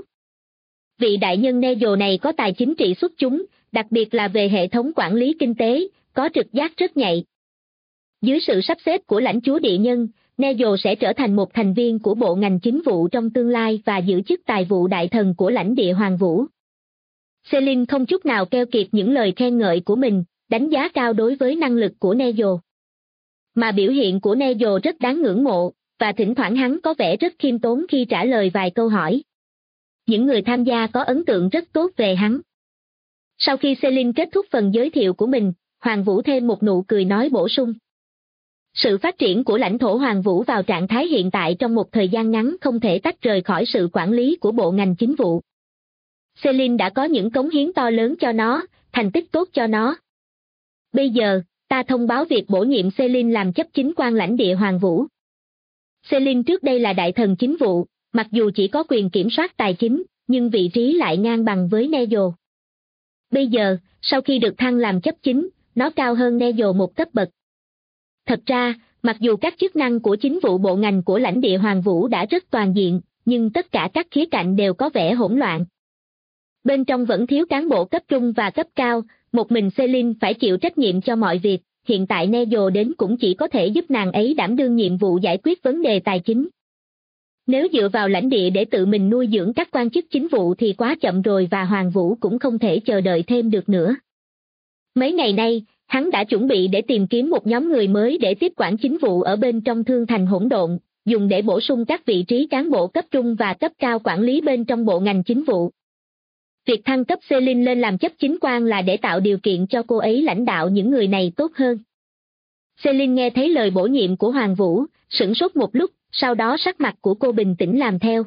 Vị đại nhân Nejo này có tài chính trị xuất chúng, đặc biệt là về hệ thống quản lý kinh tế, có trực giác rất nhạy. Dưới sự sắp xếp của lãnh chúa địa nhân, Nejo sẽ trở thành một thành viên của bộ ngành chính vụ trong tương lai và giữ chức tài vụ đại thần của lãnh địa Hoàng Vũ. Celine không chút nào keo kiệt những lời khen ngợi của mình, đánh giá cao đối với năng lực của Nejo. Mà biểu hiện của Nejo rất đáng ngưỡng mộ, và thỉnh thoảng hắn có vẻ rất khiêm tốn khi trả lời vài câu hỏi. Những người tham gia có ấn tượng rất tốt về hắn. Sau khi Celine kết thúc phần giới thiệu của mình, Hoàng Vũ thêm một nụ cười nói bổ sung. Sự phát triển của lãnh thổ Hoàng Vũ vào trạng thái hiện tại trong một thời gian ngắn không thể tách rời khỏi sự quản lý của bộ ngành chính vụ. Celine đã có những cống hiến to lớn cho nó, thành tích tốt cho nó. Bây giờ, ta thông báo việc bổ nhiệm Celine làm chấp chính quan lãnh địa Hoàng Vũ. Celine trước đây là đại thần chính vụ, mặc dù chỉ có quyền kiểm soát tài chính, nhưng vị trí lại ngang bằng với Neville. Bây giờ, sau khi được thăng làm chấp chính, nó cao hơn Neville một cấp bậc. Thật ra, mặc dù các chức năng của chính vụ bộ ngành của lãnh địa Hoàng Vũ đã rất toàn diện, nhưng tất cả các khía cạnh đều có vẻ hỗn loạn. Bên trong vẫn thiếu cán bộ cấp trung và cấp cao, một mình Celine phải chịu trách nhiệm cho mọi việc, hiện tại Neville đến cũng chỉ có thể giúp nàng ấy đảm đương nhiệm vụ giải quyết vấn đề tài chính. Nếu dựa vào lãnh địa để tự mình nuôi dưỡng các quan chức chính vụ thì quá chậm rồi và Hoàng Vũ cũng không thể chờ đợi thêm được nữa. Mấy ngày nay, hắn đã chuẩn bị để tìm kiếm một nhóm người mới để tiếp quản chính vụ ở bên trong Thương Thành hỗn độn, dùng để bổ sung các vị trí cán bộ cấp trung và cấp cao quản lý bên trong bộ ngành chính vụ. Việc thăng cấp Celine lên làm chấp chính quan là để tạo điều kiện cho cô ấy lãnh đạo những người này tốt hơn. Celine nghe thấy lời bổ nhiệm của Hoàng Vũ, sửng sốt một lúc, sau đó sắc mặt của cô bình tĩnh làm theo.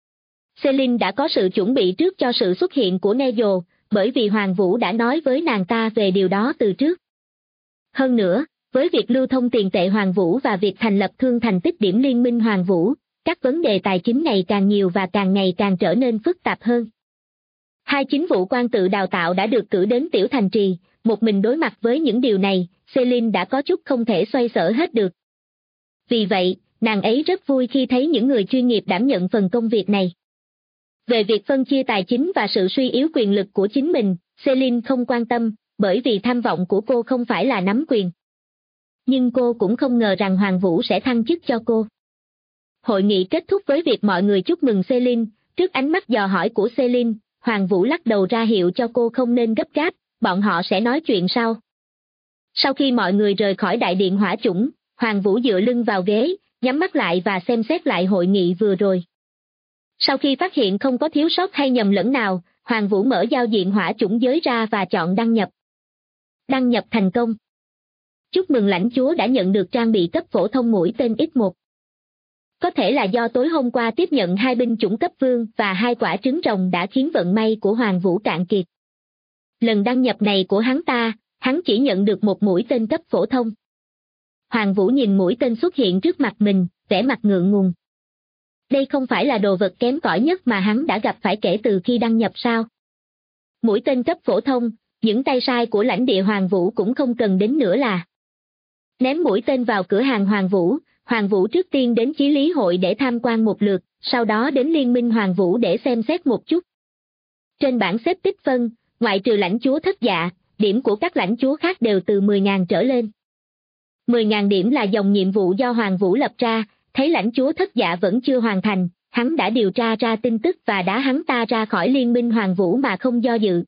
Celine đã có sự chuẩn bị trước cho sự xuất hiện của Neville, bởi vì Hoàng Vũ đã nói với nàng ta về điều đó từ trước. Hơn nữa, với việc lưu thông tiền tệ Hoàng Vũ và việc thành lập Thương Thành Tích Điểm Liên minh Hoàng Vũ, các vấn đề tài chính ngày càng nhiều và càng ngày càng trở nên phức tạp hơn. Hai chính vụ quan tự đào tạo đã được cử đến Tiểu Thành Trì, một mình đối mặt với những điều này, Celine đã có chút không thể xoay sở hết được. Vì vậy, nàng ấy rất vui khi thấy những người chuyên nghiệp đảm nhận phần công việc này. Về việc phân chia tài chính và sự suy yếu quyền lực của chính mình, Celine không quan tâm, bởi vì tham vọng của cô không phải là nắm quyền. Nhưng cô cũng không ngờ rằng Hoàng Vũ sẽ thăng chức cho cô. Hội nghị kết thúc với việc mọi người chúc mừng Celine, trước ánh mắt dò hỏi của Celine, Hoàng Vũ lắc đầu ra hiệu cho cô không nên gấp gáp, bọn họ sẽ nói chuyện sau. Sau khi mọi người rời khỏi đại điện hỏa chủng, Hoàng Vũ dựa lưng vào ghế, nhắm mắt lại và xem xét lại hội nghị vừa rồi. Sau khi phát hiện không có thiếu sót hay nhầm lẫn nào, Hoàng Vũ mở giao diện hỏa chủng giới ra và chọn đăng nhập. Đăng nhập thành công. Chúc mừng lãnh chúa đã nhận được trang bị cấp phổ thông mũi tên X1. Có thể là do tối hôm qua tiếp nhận 2 binh chủng cấp vương và 2 quả trứng rồng đã khiến vận may của Hoàng Vũ cạn kiệt. Lần đăng nhập này của hắn chỉ nhận được một mũi tên cấp phổ thông. Hoàng Vũ nhìn mũi tên xuất hiện trước mặt mình, vẻ mặt ngượng ngùng. Đây không phải là đồ vật kém cỏi nhất mà hắn đã gặp phải kể từ khi đăng nhập sao? Mũi tên cấp phổ thông, những tay sai của lãnh địa Hoàng Vũ cũng không cần đến nữa là. Ném mũi tên vào cửa hàng Hoàng Vũ trước tiên đến Chí Lý Hội để tham quan một lượt, sau đó đến Liên minh Hoàng Vũ để xem xét một chút. Trên bảng xếp tích phân, ngoại trừ lãnh chúa Thất Dạ, điểm của các lãnh chúa khác đều từ 10.000 trở lên. 10.000 điểm là dòng nhiệm vụ do Hoàng Vũ lập ra, thấy lãnh chúa Thất Dạ vẫn chưa hoàn thành, hắn đã điều tra ra tin tức và đá hắn ta ra khỏi Liên minh Hoàng Vũ mà không do dự.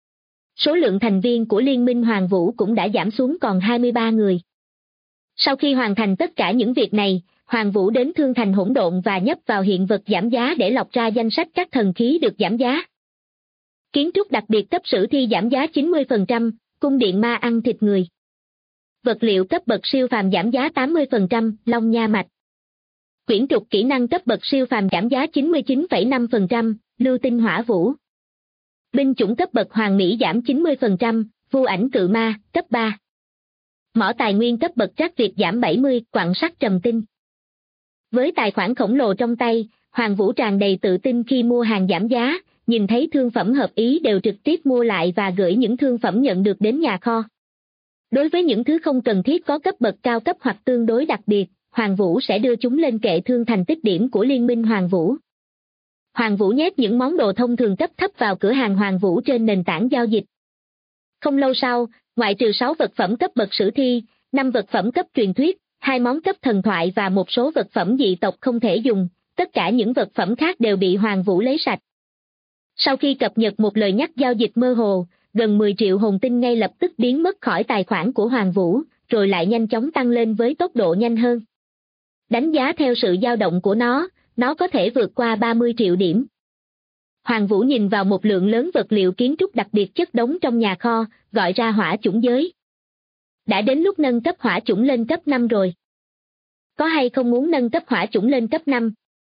Số lượng thành viên của Liên minh Hoàng Vũ cũng đã giảm xuống còn 23 người. Sau khi hoàn thành tất cả những việc này, Hoàng Vũ đến Thương Thành hỗn độn và nhấp vào hiện vật giảm giá để lọc ra danh sách các thần khí được giảm giá. Kiến trúc đặc biệt cấp sử thi giảm giá 90%, cung điện ma ăn thịt người. Vật liệu cấp bậc siêu phàm giảm giá 80%, long nha mạch. Quyển trục kỹ năng cấp bậc siêu phàm giảm giá 99,5%, lưu tinh hỏa vũ. Binh chủng cấp bậc hoàng mỹ giảm 90%, vu ảnh cự ma, cấp 3. Mỏ tài nguyên cấp bậc trắc Việt giảm 70, quặng sắt trầm tinh. Với tài khoản khổng lồ trong tay, Hoàng Vũ tràn đầy tự tin khi mua hàng giảm giá, nhìn thấy thương phẩm hợp ý đều trực tiếp mua lại và gửi những thương phẩm nhận được đến nhà kho. Đối với những thứ không cần thiết có cấp bậc cao cấp hoặc tương đối đặc biệt, Hoàng Vũ sẽ đưa chúng lên kệ Thương Thành Tích Điểm của Liên minh Hoàng Vũ. Hoàng Vũ nhét những món đồ thông thường cấp thấp vào cửa hàng Hoàng Vũ trên nền tảng giao dịch. Không lâu sau, ngoại trừ 6 vật phẩm cấp bậc sử thi, 5 vật phẩm cấp truyền thuyết, 2 món cấp thần thoại và một số vật phẩm dị tộc không thể dùng, tất cả những vật phẩm khác đều bị Hoàng Vũ lấy sạch. Sau khi cập nhật một lời nhắc giao dịch mơ hồ, gần 10 triệu hồn tinh ngay lập tức biến mất khỏi tài khoản của Hoàng Vũ, rồi lại nhanh chóng tăng lên với tốc độ nhanh hơn. Đánh giá theo sự dao động của nó có thể vượt qua 30 triệu điểm. Hoàng Vũ nhìn vào một lượng lớn vật liệu kiến trúc đặc biệt chất đống trong nhà kho, gọi ra hỏa chủng giới. Đã đến lúc nâng cấp hỏa chủng lên cấp 5 rồi. Có hay không muốn nâng cấp hỏa chủng lên cấp 5?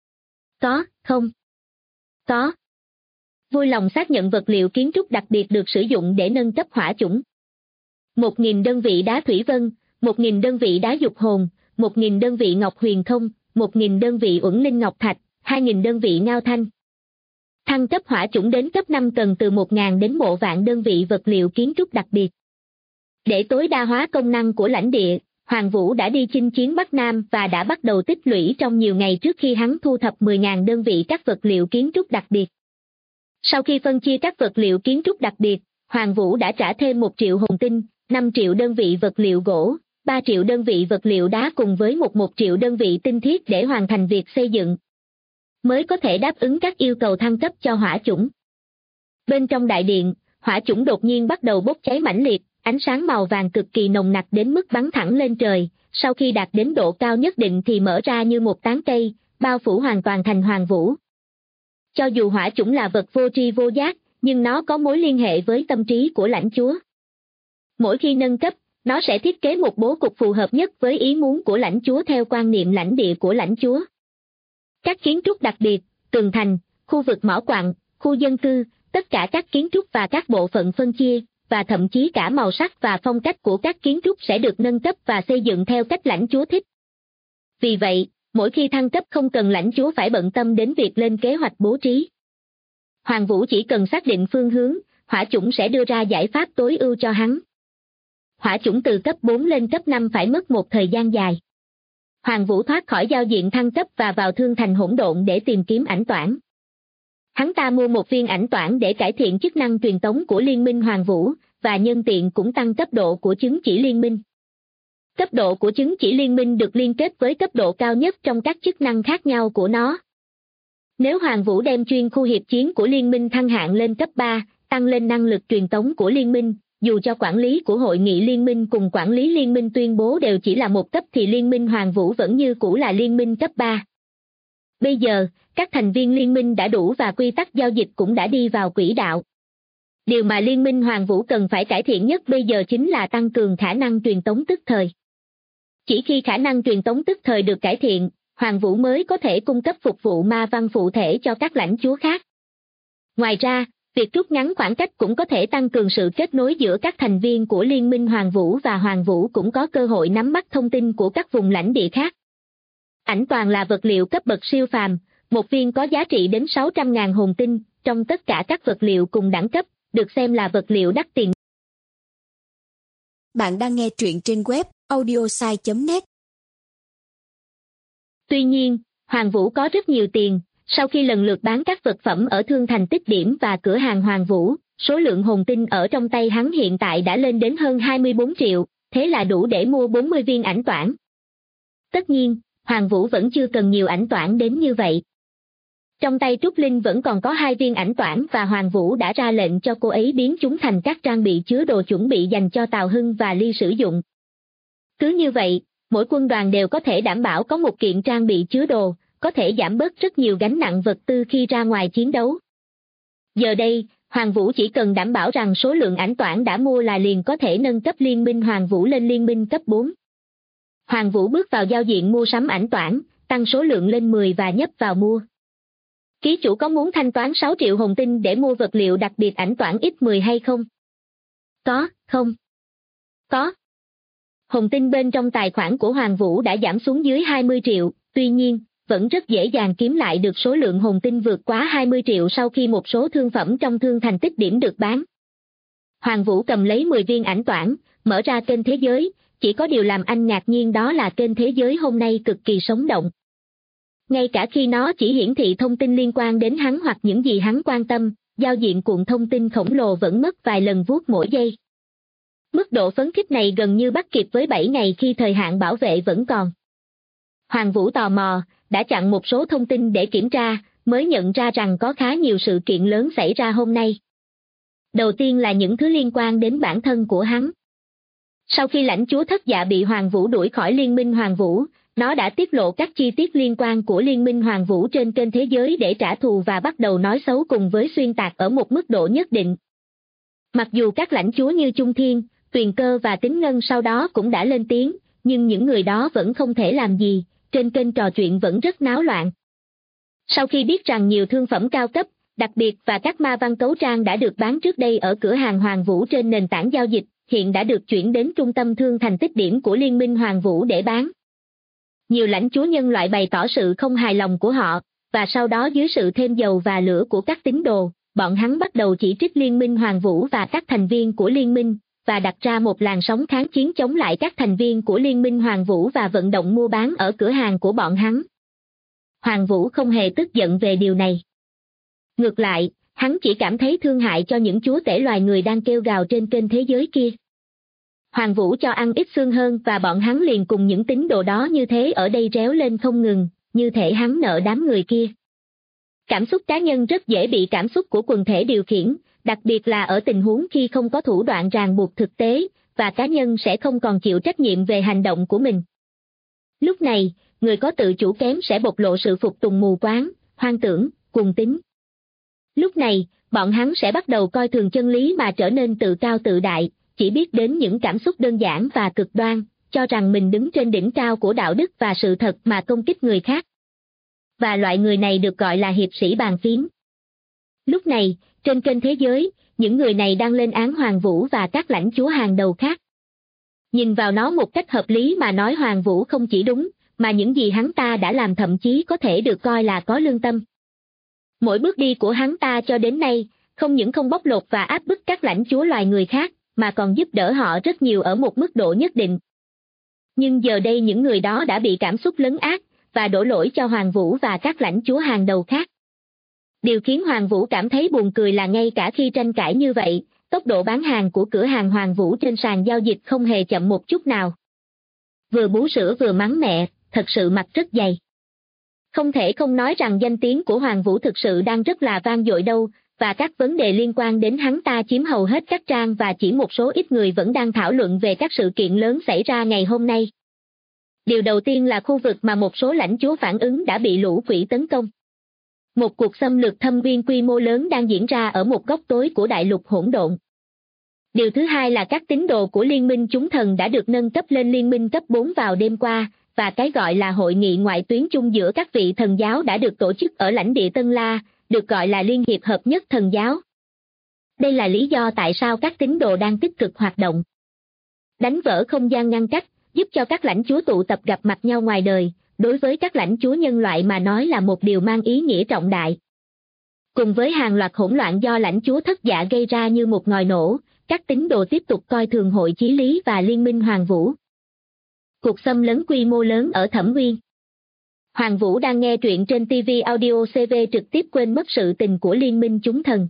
Có, không? Có. Vui lòng xác nhận vật liệu kiến trúc đặc biệt được sử dụng để nâng cấp hỏa chủng. 1.000 đơn vị đá thủy vân, 1.000 đơn vị đá dục hồn, 1.000 đơn vị ngọc huyền không, 1.000 đơn vị uẩn linh ngọc thạch, 2.000 đơn vị ngao thanh. Thăng cấp hỏa chủng đến cấp 5 cần từ 1.000 đến 1.000 đơn vị vật liệu kiến trúc đặc biệt. Để tối đa hóa công năng của lãnh địa, Hoàng Vũ đã đi chinh chiến Bắc Nam và đã bắt đầu tích lũy trong nhiều ngày trước khi hắn thu thập 10.000 đơn vị các vật liệu kiến trúc đặc biệt. Sau khi phân chia các vật liệu kiến trúc đặc biệt, Hoàng Vũ đã trả thêm 1 triệu hồn tinh, 5 triệu đơn vị vật liệu gỗ, 3 triệu đơn vị vật liệu đá cùng với 1 triệu đơn vị tinh thiết để hoàn thành việc xây dựng, mới có thể đáp ứng các yêu cầu thăng cấp cho hỏa chủng. Bên trong đại điện, hỏa chủng đột nhiên bắt đầu bốc cháy mãnh liệt, ánh sáng màu vàng cực kỳ nồng nặc đến mức bắn thẳng lên trời, sau khi đạt đến độ cao nhất định thì mở ra như một tán cây, bao phủ hoàn toàn thành Hoàng Vũ. Cho dù hỏa chủng là vật vô tri vô giác, nhưng nó có mối liên hệ với tâm trí của lãnh chúa. Mỗi khi nâng cấp, nó sẽ thiết kế một bố cục phù hợp nhất với ý muốn của lãnh chúa theo quan niệm lãnh địa của lãnh chúa. Các kiến trúc đặc biệt, tường thành, khu vực mỏ quặng, khu dân cư, tất cả các kiến trúc và các bộ phận phân chia, và thậm chí cả màu sắc và phong cách của các kiến trúc sẽ được nâng cấp và xây dựng theo cách lãnh chúa thích. Vì vậy, mỗi khi thăng cấp không cần lãnh chúa phải bận tâm đến việc lên kế hoạch bố trí. Hoàng Vũ chỉ cần xác định phương hướng, hỏa chủng sẽ đưa ra giải pháp tối ưu cho hắn. Hỏa chủng từ cấp 4 lên cấp 5 phải mất một thời gian dài. Hoàng Vũ thoát khỏi giao diện thăng cấp và vào thương thành hỗn độn để tìm kiếm ảnh toản. Hắn ta mua một viên ảnh toản để cải thiện chức năng truyền tống của Liên minh Hoàng Vũ, và nhân tiện cũng tăng cấp độ của chứng chỉ liên minh. Cấp độ của chứng chỉ liên minh được liên kết với cấp độ cao nhất trong các chức năng khác nhau của nó. Nếu Hoàng Vũ đem chuyên khu hiệp chiến của liên minh thăng hạng lên cấp 3, tăng lên năng lực truyền tống của liên minh, dù cho quản lý của hội nghị liên minh cùng quản lý liên minh tuyên bố đều chỉ là một cấp thì liên minh Hoàng Vũ vẫn như cũ là liên minh cấp 3. Bây giờ, các thành viên liên minh đã đủ và quy tắc giao dịch cũng đã đi vào quỹ đạo. Điều mà liên minh Hoàng Vũ cần phải cải thiện nhất bây giờ chính là tăng cường khả năng truyền tống tức thời. Chỉ khi khả năng truyền tống tức thời được cải thiện, Hoàng Vũ mới có thể cung cấp phục vụ ma văn phụ thể cho các lãnh chúa khác. Ngoài ra, việc rút ngắn khoảng cách cũng có thể tăng cường sự kết nối giữa các thành viên của Liên minh Hoàng Vũ, và Hoàng Vũ cũng có cơ hội nắm bắt thông tin của các vùng lãnh địa khác. Ảnh toàn là vật liệu cấp bậc siêu phàm, một viên có giá trị đến 600.000 hồn tinh, trong tất cả các vật liệu cùng đẳng cấp, được xem là vật liệu đắt tiền.
Bạn đang nghe truyện trên web audiosai.net.
Tuy nhiên, Hoàng Vũ có rất nhiều tiền. Sau khi lần lượt bán các vật phẩm ở thương thành Tích Điểm và cửa hàng Hoàng Vũ, số lượng hồn tinh ở trong tay hắn hiện tại đã lên đến hơn 24 triệu, thế là đủ để mua 40 viên ảnh toản. Tất nhiên, Hoàng Vũ vẫn chưa cần nhiều ảnh toản đến như vậy. Trong tay Trúc Linh vẫn còn có 2 viên ảnh toản và Hoàng Vũ đã ra lệnh cho cô ấy biến chúng thành các trang bị chứa đồ chuẩn bị dành cho Tào Hưng và Ly sử dụng. Cứ như vậy, mỗi quân đoàn đều có thể đảm bảo có một kiện trang bị chứa đồ, có thể giảm bớt rất nhiều gánh nặng vật tư khi ra ngoài chiến đấu. Giờ đây, Hoàng Vũ chỉ cần đảm bảo rằng số lượng ảnh toản đã mua là liền có thể nâng cấp liên minh Hoàng Vũ lên liên minh cấp 4. Hoàng Vũ bước vào giao diện mua sắm ảnh toản, tăng số lượng lên 10 và nhấp vào mua. Ký chủ có muốn thanh toán 6 triệu hồn tinh để mua vật liệu đặc biệt ảnh toản X10 hay không? Có, không? Có. Hồn tinh bên trong tài khoản của Hoàng Vũ đã giảm xuống dưới 20 triệu, tuy nhiên, vẫn rất dễ dàng kiếm lại được số lượng hồn tinh vượt quá 20 triệu sau khi một số thương phẩm trong thương thành Tích Điểm được bán. Hoàng Vũ cầm lấy 10 viên ảnh toản, mở ra kênh thế giới, chỉ có điều làm anh ngạc nhiên đó là kênh thế giới hôm nay cực kỳ sống động. Ngay cả khi nó chỉ hiển thị thông tin liên quan đến hắn hoặc những gì hắn quan tâm, giao diện cuộn thông tin khổng lồ vẫn mất vài lần vuốt mỗi giây. Mức độ phấn khích này gần như bắt kịp với 7 ngày khi thời hạn bảo vệ vẫn còn. Hoàng Vũ tò mò, đã chặn một số thông tin để kiểm tra, mới nhận ra rằng có khá nhiều sự kiện lớn xảy ra hôm nay. Đầu tiên là những thứ liên quan đến bản thân của hắn. Sau khi lãnh chúa Thất Dạ bị Hoàng Vũ đuổi khỏi liên minh Hoàng Vũ, Nó đã tiết lộ các chi tiết liên quan của Liên minh Hoàng Vũ trên kênh thế giới để trả thù và bắt đầu nói xấu cùng với xuyên tạc ở một mức độ nhất định. Mặc dù các lãnh chúa như Trung Thiên, Tuyền Cơ và Tính Ngân sau đó cũng đã lên tiếng, nhưng những người đó vẫn không thể làm gì, trên kênh trò chuyện vẫn rất náo loạn. Sau khi biết rằng nhiều thương phẩm cao cấp, đặc biệt và các ma văn cấu trang đã được bán trước đây ở cửa hàng Hoàng Vũ trên nền tảng giao dịch, hiện đã được chuyển đến trung tâm thương thành tích điểm của Liên minh Hoàng Vũ để bán. Nhiều lãnh chúa nhân loại bày tỏ sự không hài lòng của họ, và sau đó dưới sự thêm dầu và lửa của các tín đồ, bọn hắn bắt đầu chỉ trích Liên minh Hoàng Vũ và các thành viên của liên minh, và đặt ra một làn sóng kháng chiến chống lại các thành viên của Liên minh Hoàng Vũ và vận động mua bán ở cửa hàng của bọn hắn. Hoàng Vũ không hề tức giận về điều này. Ngược lại, hắn chỉ cảm thấy thương hại cho những chúa tể loài người đang kêu gào trên kênh thế giới kia. Hoàng Vũ cho ăn ít xương hơn và bọn hắn liền cùng những tín đồ đó như thế ở đây réo lên không ngừng, như thể hắn nợ đám người kia. Cảm xúc cá nhân rất dễ bị cảm xúc của quần thể điều khiển, đặc biệt là ở tình huống khi không có thủ đoạn ràng buộc thực tế, và cá nhân sẽ không còn chịu trách nhiệm về hành động của mình. Lúc này, người có tự chủ kém sẽ bộc lộ sự phục tùng mù quáng, hoang tưởng, cuồng tín. Lúc này, bọn hắn sẽ bắt đầu coi thường chân lý mà trở nên tự cao tự đại, chỉ biết đến những cảm xúc đơn giản và cực đoan, cho rằng mình đứng trên đỉnh cao của đạo đức và sự thật mà công kích người khác. Và loại người này được gọi là hiệp sĩ bàn phím. Lúc này, trên kênh thế giới, những người này đang lên án Hoàng Vũ và các lãnh chúa hàng đầu khác. Nhìn vào nó một cách hợp lý mà nói Hoàng Vũ không chỉ đúng, mà những gì hắn ta đã làm thậm chí có thể được coi là có lương tâm. Mỗi bước đi của hắn ta cho đến nay, không những không bóc lột và áp bức các lãnh chúa loài người khác, mà còn giúp đỡ họ rất nhiều ở một mức độ nhất định. Nhưng giờ đây những người đó đã bị cảm xúc lấn át, và đổ lỗi cho Hoàng Vũ và các lãnh chúa hàng đầu khác. Điều khiến Hoàng Vũ cảm thấy buồn cười là ngay cả khi tranh cãi như vậy, tốc độ bán hàng của cửa hàng Hoàng Vũ trên sàn giao dịch không hề chậm một chút nào. Vừa bú sữa vừa mắng mẹ, thật sự mặt rất dày. Không thể không nói rằng danh tiếng của Hoàng Vũ thực sự đang rất là vang dội đâu, và các vấn đề liên quan đến hắn ta chiếm hầu hết các trang và chỉ một số ít người vẫn đang thảo luận về các sự kiện lớn xảy ra ngày hôm nay. Điều đầu tiên là khu vực mà một số lãnh chúa phản ứng đã bị lũ quỷ tấn công. Một cuộc xâm lược thâm viên quy mô lớn đang diễn ra ở một góc tối của đại lục hỗn độn. Điều thứ hai là các tín đồ của Liên minh chúng thần đã được nâng cấp lên Liên minh cấp 4 vào đêm qua, và cái gọi là hội nghị ngoại tuyến chung giữa các vị thần giáo đã được tổ chức ở lãnh địa Tân La, được gọi là Liên hiệp hợp nhất thần giáo. Đây là lý do tại sao các tín đồ đang tích cực hoạt động. Đánh vỡ không gian ngăn cách, giúp cho các lãnh chúa tụ tập gặp mặt nhau ngoài đời, đối với các lãnh chúa nhân loại mà nói là một điều mang ý nghĩa trọng đại. Cùng với hàng loạt hỗn loạn do lãnh chúa thất dạ gây ra như một ngòi nổ, các tín đồ tiếp tục coi thường hội chí lý và Liên minh Hoàng Vũ. Cuộc xâm lấn quy mô lớn ở Thẩm Nguyên. Hoàng Vũ đang nghe truyện trên TV Audio CV trực tiếp quên mất sự tình của Liên minh chúng thần.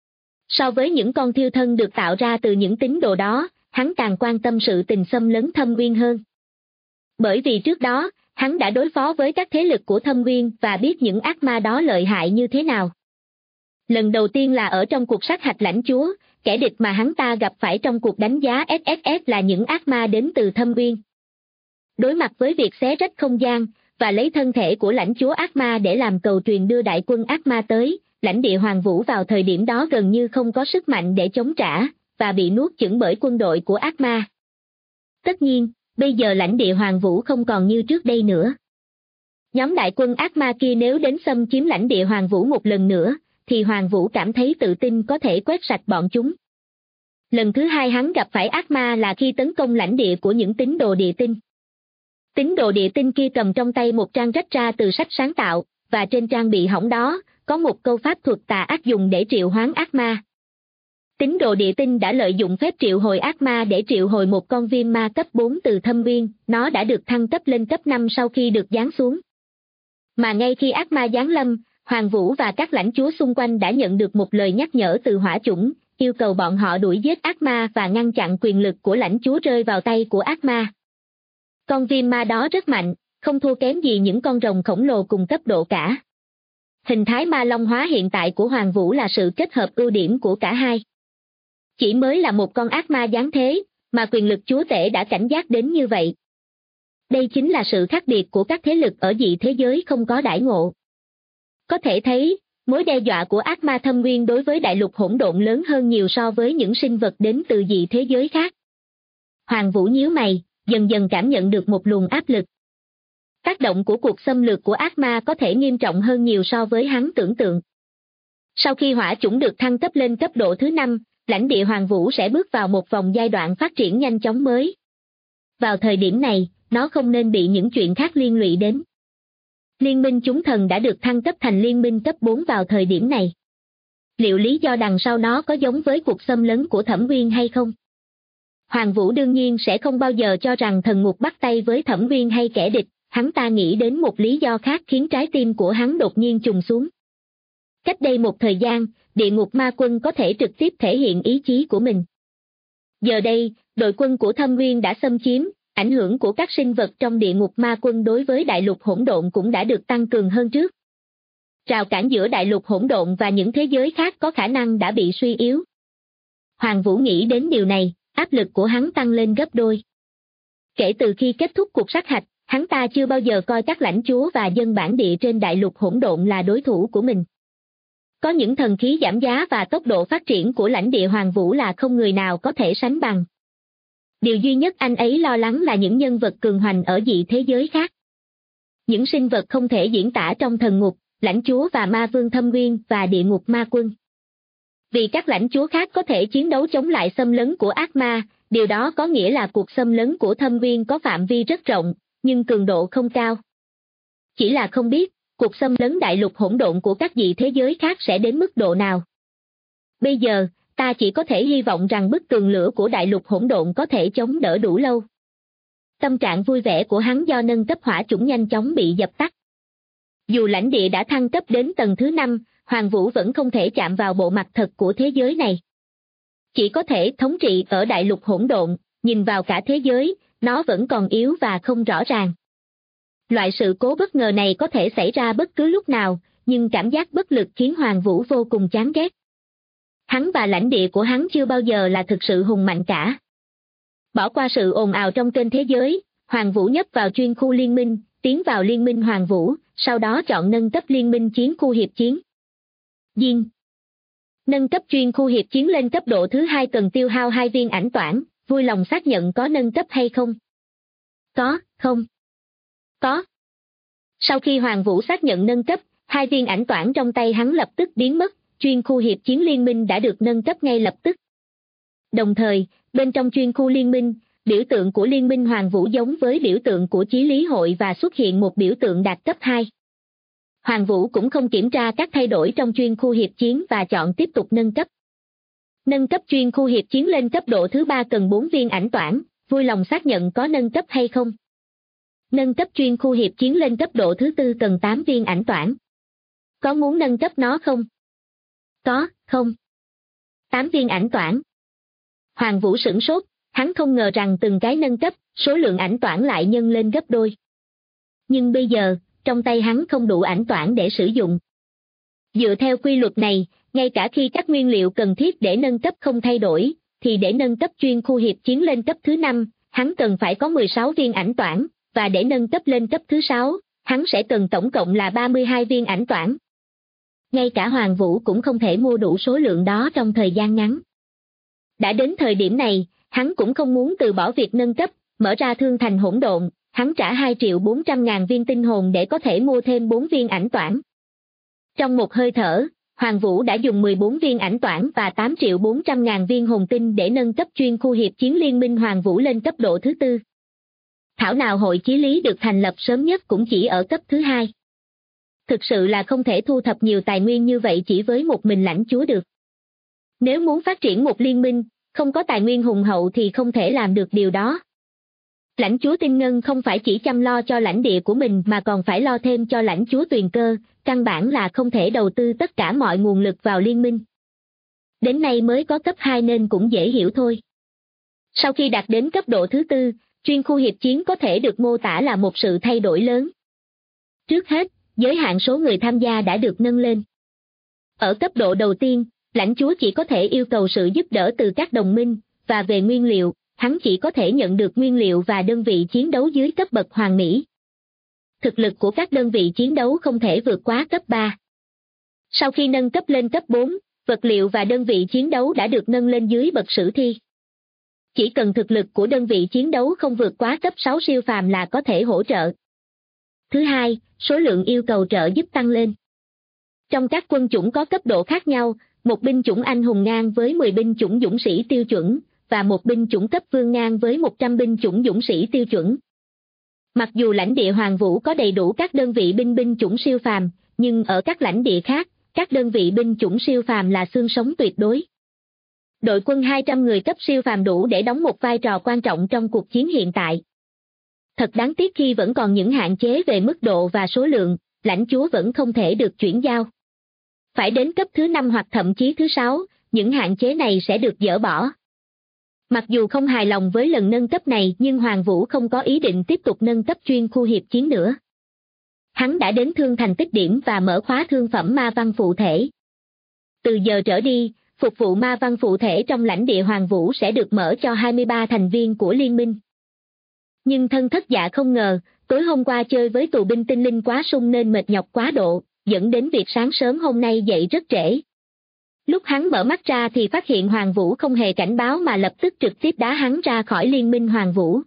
So với những con thiêu thân được tạo ra từ những tín đồ đó, hắn càng quan tâm sự tình xâm lấn Thâm Nguyên hơn. Bởi vì trước đó, hắn đã đối phó với các thế lực của Thâm Nguyên và biết những ác ma đó lợi hại như thế nào. Lần đầu tiên là ở trong cuộc sát hạch lãnh chúa, kẻ địch mà hắn ta gặp phải trong cuộc đánh giá SSF là những ác ma đến từ Thâm Nguyên. Đối mặt với việc xé rách không gian, và lấy thân thể của lãnh chúa ác ma để làm cầu truyền đưa đại quân ác ma tới, lãnh địa Hoàng Vũ vào thời điểm đó gần như không có sức mạnh để chống trả, và bị nuốt chửng bởi quân đội của ác ma. Tất nhiên, bây giờ lãnh địa Hoàng Vũ không còn như trước đây nữa. Nhóm đại quân ác ma kia nếu đến xâm chiếm lãnh địa Hoàng Vũ một lần nữa, thì Hoàng Vũ cảm thấy tự tin có thể quét sạch bọn chúng. Lần thứ hai hắn gặp phải ác ma là khi tấn công lãnh địa của những tín đồ địa tinh. Tín đồ địa tinh kia cầm trong tay một trang rách ra từ sách sáng tạo, và trên trang bị hỏng đó, có một câu pháp thuật tà ác dùng để triệu hoán ác ma. Tín đồ địa tinh đã lợi dụng phép triệu hồi ác ma để triệu hồi một con viêm ma cấp 4 từ Thâm Nguyên, nó đã được thăng cấp lên cấp 5 sau khi được giáng xuống. Mà ngay khi ác ma giáng lâm, Hoàng Vũ và các lãnh chúa xung quanh đã nhận được một lời nhắc nhở từ hỏa chủng, yêu cầu bọn họ đuổi giết ác ma và ngăn chặn quyền lực của lãnh chúa rơi vào tay của ác ma. Con viêm ma đó rất mạnh, không thua kém gì những con rồng khổng lồ cùng cấp độ cả. Hình thái ma long hóa hiện tại của Hoàng Vũ là sự kết hợp ưu điểm của cả hai. Chỉ mới là một con ác ma giáng thế, mà quyền lực chúa tể đã cảnh giác đến như vậy. Đây chính là sự khác biệt của các thế lực ở dị thế giới không có đãi ngộ. Có thể thấy, mối đe dọa của ác ma thâm nguyên đối với đại lục hỗn độn lớn hơn nhiều so với những sinh vật đến từ dị thế giới khác. Hoàng Vũ nhíu mày, dần dần cảm nhận được một luồng áp lực. Tác động của cuộc xâm lược của ác ma có thể nghiêm trọng hơn nhiều so với hắn tưởng tượng. Sau khi hỏa chủng được thăng cấp lên cấp độ thứ 5, lãnh địa Hoàng Vũ sẽ bước vào một vòng giai đoạn phát triển nhanh chóng mới. Vào thời điểm này, nó không nên bị những chuyện khác liên lụy đến. Liên minh chúng thần đã được thăng cấp thành liên minh cấp 4 vào thời điểm này. Liệu lý do đằng sau nó có giống với cuộc xâm lấn của Thẩm Nguyên hay không? Hoàng Vũ đương nhiên sẽ không bao giờ cho rằng thần ngục bắt tay với Thẩm Nguyên hay kẻ địch, hắn ta nghĩ đến một lý do khác khiến trái tim của hắn đột nhiên trùng xuống. Cách đây một thời gian, địa ngục ma quân có thể trực tiếp thể hiện ý chí của mình. Giờ đây, đội quân của Thâm Nguyên đã xâm chiếm, ảnh hưởng của các sinh vật trong địa ngục ma quân đối với đại lục hỗn độn cũng đã được tăng cường hơn trước. Rào cản giữa đại lục hỗn độn và những thế giới khác có khả năng đã bị suy yếu. Hoàng Vũ nghĩ đến điều này, áp lực của hắn tăng lên gấp đôi. Kể từ khi kết thúc cuộc sát hạch, hắn ta chưa bao giờ coi các lãnh chúa và dân bản địa trên đại lục hỗn độn là đối thủ của mình. Có những thần khí giảm giá và tốc độ phát triển của lãnh địa Hoàng Vũ là không người nào có thể sánh bằng. Điều duy nhất anh ấy lo lắng là những nhân vật cường hoành ở dị thế giới khác. Những sinh vật không thể diễn tả trong thần ngục, lãnh chúa và ma vương Thâm Nguyên và địa ngục ma quân. Vì các lãnh chúa khác có thể chiến đấu chống lại xâm lấn của ác ma, điều đó có nghĩa là cuộc xâm lấn của Thâm Nguyên có phạm vi rất rộng, nhưng cường độ không cao. Chỉ là không biết, cuộc xâm lấn đại lục hỗn độn của các dị thế giới khác sẽ đến mức độ nào. Bây giờ, ta chỉ có thể hy vọng rằng bức tường lửa của đại lục hỗn độn có thể chống đỡ đủ lâu. Tâm trạng vui vẻ của hắn do nâng cấp hỏa chủng nhanh chóng bị dập tắt. Dù lãnh địa đã thăng cấp đến tầng thứ 5, Hoàng Vũ vẫn không thể chạm vào bộ mặt thật của thế giới này. Chỉ có thể thống trị ở đại lục hỗn độn, nhìn vào cả thế giới, nó vẫn còn yếu và không rõ ràng. Loại sự cố bất ngờ này có thể xảy ra bất cứ lúc nào, nhưng cảm giác bất lực khiến Hoàng Vũ vô cùng chán ghét. Hắn và lãnh địa của hắn chưa bao giờ là thực sự hùng mạnh cả. Bỏ qua sự ồn ào trong kênh thế giới, Hoàng Vũ nhấp vào chuyên khu liên minh, tiến vào liên minh Hoàng Vũ, sau đó chọn nâng cấp liên minh chiến khu hiệp chiến. Diên. Nâng cấp chuyên khu hiệp chiến lên cấp độ thứ 2 cần tiêu hao 2 viên ảnh toản, vui lòng xác nhận có nâng cấp hay không? Có, không? Có. Sau khi Hoàng Vũ xác nhận nâng cấp, 2 viên ảnh toản trong tay hắn lập tức biến mất, chuyên khu hiệp chiến liên minh đã được nâng cấp ngay lập tức. Đồng thời, bên trong chuyên khu liên minh, biểu tượng của liên minh Hoàng Vũ giống với biểu tượng của Chí Lý Hội và xuất hiện một biểu tượng đạt cấp 2. Hoàng Vũ cũng không kiểm tra các thay đổi trong chuyên khu hiệp chiến và chọn tiếp tục nâng cấp. Nâng cấp chuyên khu hiệp chiến lên cấp độ thứ 3 cần 4 viên ảnh toản, vui lòng xác nhận có nâng cấp hay không. Nâng cấp chuyên khu hiệp chiến lên cấp độ thứ 4 cần 8 viên ảnh toản. Có muốn nâng cấp nó không? Có, không? 8 viên ảnh toản. Hoàng Vũ sửng sốt, hắn không ngờ rằng từng cái nâng cấp, số lượng ảnh toản lại nhân lên gấp đôi. Nhưng bây giờ, trong tay hắn không đủ ảnh toản để sử dụng. Dựa theo quy luật này, ngay cả khi các nguyên liệu cần thiết để nâng cấp không thay đổi, thì để nâng cấp chuyên khu hiệp chiến lên cấp thứ 5, hắn cần phải có 16 viên ảnh toản, và để nâng cấp lên cấp thứ 6, hắn sẽ cần tổng cộng là 32 viên ảnh toản. Ngay cả Hoàng Vũ cũng không thể mua đủ số lượng đó trong thời gian ngắn. Đã đến thời điểm này, hắn cũng không muốn từ bỏ việc nâng cấp, mở ra thương thành hỗn độn, hắn trả 2.400.000 viên tinh hồn để có thể mua thêm 4 viên ảnh toản. Trong một hơi thở, Hoàng Vũ đã dùng 14 viên ảnh toản và 8.400.000 viên hồn tinh để nâng cấp chuyên khu hiệp chiến liên minh Hoàng Vũ lên cấp độ thứ 4. Thảo nào hội chí lý được thành lập sớm nhất cũng chỉ ở cấp thứ 2. Thực sự là không thể thu thập nhiều tài nguyên như vậy chỉ với một mình lãnh chúa được. Nếu muốn phát triển một liên minh, không có tài nguyên hùng hậu thì không thể làm được điều đó. Lãnh chúa Tinh Ngân không phải chỉ chăm lo cho lãnh địa của mình mà còn phải lo thêm cho lãnh chúa Tuyền Cơ, căn bản là không thể đầu tư tất cả mọi nguồn lực vào liên minh. Đến nay mới có cấp 2 nên cũng dễ hiểu thôi. Sau khi đạt đến cấp độ thứ 4, chuyên khu hiệp chiến có thể được mô tả là một sự thay đổi lớn. Trước hết, giới hạn số người tham gia đã được nâng lên. Ở cấp độ đầu tiên, lãnh chúa chỉ có thể yêu cầu sự giúp đỡ từ các đồng minh, và về nguyên liệu, hắn chỉ có thể nhận được nguyên liệu và đơn vị chiến đấu dưới cấp bậc Hoàng Mỹ. Thực lực của các đơn vị chiến đấu không thể vượt quá cấp 3. Sau khi nâng cấp lên cấp 4, vật liệu và đơn vị chiến đấu đã được nâng lên dưới bậc sử thi. Chỉ cần thực lực của đơn vị chiến đấu không vượt quá cấp 6 siêu phàm là có thể hỗ trợ. Thứ hai, số lượng yêu cầu trợ giúp tăng lên. Trong các quân chủng có cấp độ khác nhau, một binh chủng anh hùng ngang với 10 binh chủng dũng sĩ tiêu chuẩn, và một binh chủng cấp vương ngang với 100 binh chủng dũng sĩ tiêu chuẩn. Mặc dù lãnh địa Hoàng Vũ có đầy đủ các đơn vị binh chủng siêu phàm, nhưng ở các lãnh địa khác, các đơn vị binh chủng siêu phàm là xương sống tuyệt đối. Đội quân 200 người cấp siêu phàm đủ để đóng một vai trò quan trọng trong cuộc chiến hiện tại. Thật đáng tiếc khi vẫn còn những hạn chế về mức độ và số lượng, lãnh chúa vẫn không thể được chuyển giao. Phải đến cấp thứ 5 hoặc thậm chí thứ 6, những hạn chế này sẽ được dỡ bỏ. Mặc dù không hài lòng với lần nâng cấp này nhưng Hoàng Vũ không có ý định tiếp tục nâng cấp chuyên khu hiệp chiến nữa. Hắn đã đến Thương Thành Tích Điểm và mở khóa thương phẩm ma văn phụ thể. Từ giờ trở đi, phục vụ ma văn phụ thể trong lãnh địa Hoàng Vũ sẽ được mở cho 23 thành viên của liên minh. Nhưng Thân Thất Dạ không ngờ, tối hôm qua chơi với tù binh tinh linh quá sung nên mệt nhọc quá độ, dẫn đến việc sáng sớm hôm nay dậy rất trễ. Lúc hắn mở mắt ra thì phát hiện Hoàng Vũ không hề cảnh báo mà lập tức trực tiếp đá hắn ra khỏi liên minh Hoàng Vũ.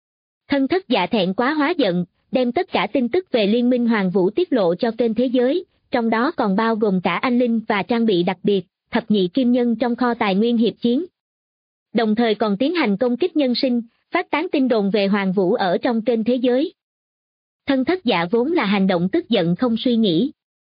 Thân Thất Dạ thẹn quá hóa giận, đem tất cả tin tức về liên minh Hoàng Vũ tiết lộ cho kênh thế giới, trong đó còn bao gồm cả anh linh và trang bị đặc biệt, thập nhị kim nhân trong kho tài nguyên hiệp chiến. Đồng thời còn tiến hành công kích nhân sinh, phát tán tin đồn về Hoàng Vũ ở trong kênh thế giới. Thân Thất Dạ vốn là hành động tức giận không suy nghĩ.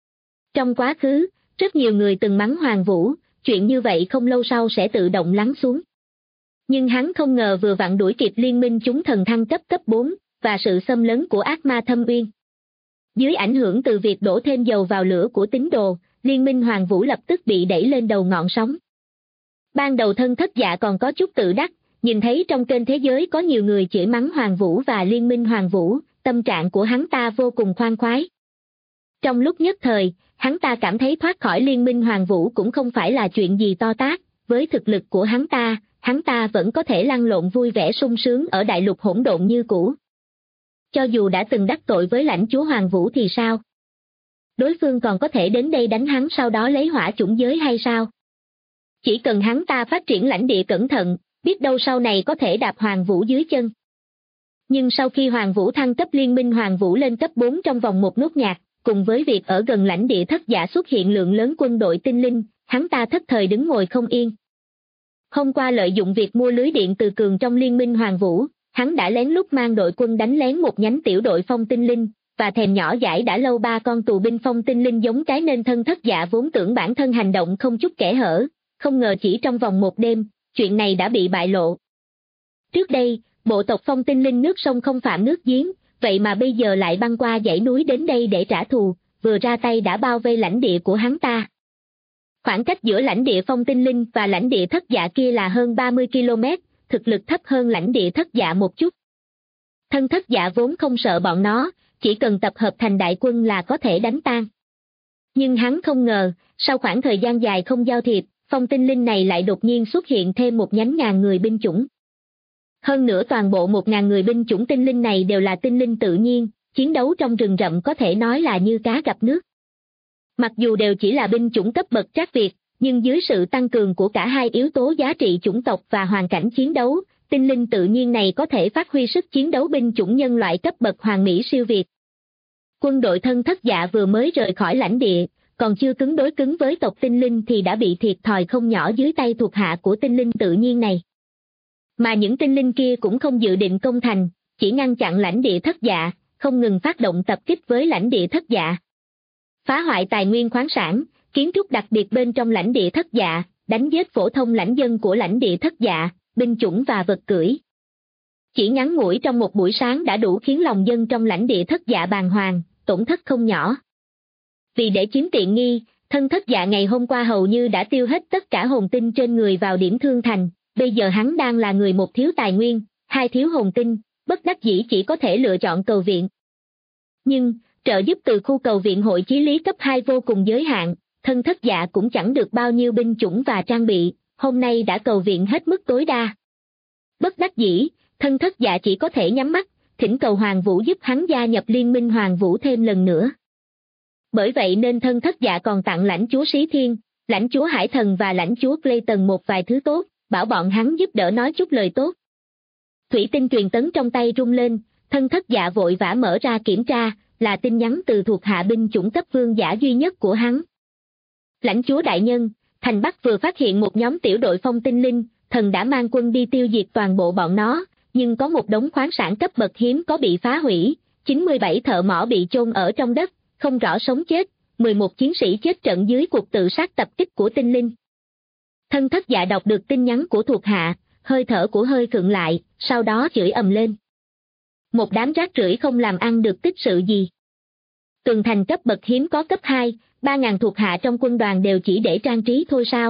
Trong quá khứ, rất nhiều người từng mắng Hoàng Vũ, chuyện như vậy không lâu sau sẽ tự động lắng xuống. Nhưng hắn không ngờ vừa vặn đuổi kịp liên minh chúng thần thăng cấp 4, và sự xâm lấn của ác ma Thâm Uyên. Dưới ảnh hưởng từ việc đổ thêm dầu vào lửa của tín đồ, liên minh Hoàng Vũ lập tức bị đẩy lên đầu ngọn sóng. Ban đầu Thân Thất Dạ còn có chút tự đắc, nhìn thấy trong kênh thế giới có nhiều người chửi mắng Hoàng Vũ và liên minh Hoàng Vũ, tâm trạng của hắn ta vô cùng khoan khoái. Trong lúc nhất thời, hắn ta cảm thấy thoát khỏi liên minh Hoàng Vũ cũng không phải là chuyện gì to tát, với thực lực của hắn ta vẫn có thể lăn lộn vui vẻ sung sướng ở đại lục hỗn độn như cũ. Cho dù đã từng đắc tội với lãnh chúa Hoàng Vũ thì sao? Đối phương còn có thể đến đây đánh hắn sau đó lấy hỏa chủng giới hay sao? Chỉ cần hắn ta phát triển lãnh địa cẩn thận, biết đâu sau này có thể đạp Hoàng Vũ dưới chân. Nhưng sau khi Hoàng Vũ thăng cấp liên minh Hoàng Vũ lên cấp 4 trong vòng một nốt nhạc, cùng với việc ở gần lãnh địa Thất Dạ xuất hiện lượng lớn quân đội tinh linh, hắn ta thất thời đứng ngồi không yên. Hôm qua lợi dụng việc mua lưới điện từ cường trong liên minh Hoàng Vũ, hắn đã lén lút mang đội quân đánh lén một nhánh tiểu đội phong tinh linh, và thèm nhỏ dãi đã lâu 3 con tù binh phong tinh linh giống cái nên Thân Thất Dạ vốn tưởng bản thân hành động không chút kẽ hở, không ngờ chỉ trong vòng một đêm, chuyện này đã bị bại lộ. Trước đây, bộ tộc phong tinh linh nước sông không phạm nước giếng, vậy mà bây giờ lại băng qua dãy núi đến đây để trả thù, vừa ra tay đã bao vây lãnh địa của hắn ta. Khoảng cách giữa lãnh địa phong tinh linh và lãnh địa Thất Dạ kia là hơn 30 km, thực lực thấp hơn lãnh địa Thất Dạ một chút. Thân Thất Dạ vốn không sợ bọn nó, chỉ cần tập hợp thành đại quân là có thể đánh tan. Nhưng hắn không ngờ, sau khoảng thời gian dài không giao thiệp, phong tinh linh này lại đột nhiên xuất hiện thêm một nhánh ngàn người binh chủng. Hơn nữa toàn bộ 1000 người binh chủng tinh linh này đều là tinh linh tự nhiên, chiến đấu trong rừng rậm có thể nói là như cá gặp nước. Mặc dù đều chỉ là binh chủng cấp bậc trác Việt, nhưng dưới sự tăng cường của cả hai yếu tố giá trị chủng tộc và hoàn cảnh chiến đấu, tinh linh tự nhiên này có thể phát huy sức chiến đấu binh chủng nhân loại cấp bậc Hoàng Mỹ siêu việt. Quân đội Thân Thất Dạ vừa mới rời khỏi lãnh địa, còn chưa cứng đối cứng với tộc tinh linh thì đã bị thiệt thòi không nhỏ dưới tay thuộc hạ của tinh linh tự nhiên này. Mà những tinh linh kia cũng không dự định công thành, chỉ ngăn chặn lãnh địa Thất Dạ, không ngừng phát động tập kích với lãnh địa Thất Dạ. Phá hoại tài nguyên khoáng sản, kiến trúc đặc biệt bên trong lãnh địa Thất Dạ, đánh giết phổ thông lãnh dân của lãnh địa Thất Dạ, binh chủng và vật cưỡi. Chỉ ngắn ngủi trong một buổi sáng đã đủ khiến lòng dân trong lãnh địa Thất Dạ bàng hoàng, tổn thất không nhỏ. Vì để chiếm tiện nghi, Thân Thất Dạ ngày hôm qua hầu như đã tiêu hết tất cả hồn tinh trên người vào điểm thương thành, bây giờ hắn đang là người một thiếu tài nguyên, hai thiếu hồn tinh, bất đắc dĩ chỉ có thể lựa chọn cầu viện. Nhưng, trợ giúp từ khu cầu viện hội chí lý cấp 2 vô cùng giới hạn, Thân Thất Dạ cũng chẳng được bao nhiêu binh chủng và trang bị, hôm nay đã cầu viện hết mức tối đa. Bất đắc dĩ, Thân Thất Dạ chỉ có thể nhắm mắt, thỉnh cầu Hoàng Vũ giúp hắn gia nhập liên minh Hoàng Vũ thêm lần nữa. Bởi vậy nên Thân Thất Dạ còn tặng lãnh chúa Sĩ Thiên, lãnh chúa Hải Thần và lãnh chúa Clayton một vài thứ tốt, bảo bọn hắn giúp đỡ nói chút lời tốt. Thủy tinh truyền tấn trong tay rung lên, Thân Thất Dạ vội vã mở ra kiểm tra, là tin nhắn từ thuộc hạ binh chủng cấp vương giả duy nhất của hắn. Lãnh chúa đại nhân, thành Bắc vừa phát hiện một nhóm tiểu đội phong tinh linh, thần đã mang quân đi tiêu diệt toàn bộ bọn nó, nhưng có một đống khoáng sản cấp bậc hiếm có bị phá hủy, 97 thợ mỏ bị chôn ở trong đất, không rõ sống chết, 11 chiến sĩ chết trận dưới cuộc tự sát tập kích của tinh linh. Thân Thất Dạ đọc được tin nhắn của thuộc hạ, hơi thở của hơi khựng lại, sau đó chửi ầm lên. Một đám rác rưởi không làm ăn được tích sự gì. Tường thành cấp bậc hiếm có cấp 2, 3.000 thuộc hạ trong quân đoàn đều chỉ để trang trí thôi sao?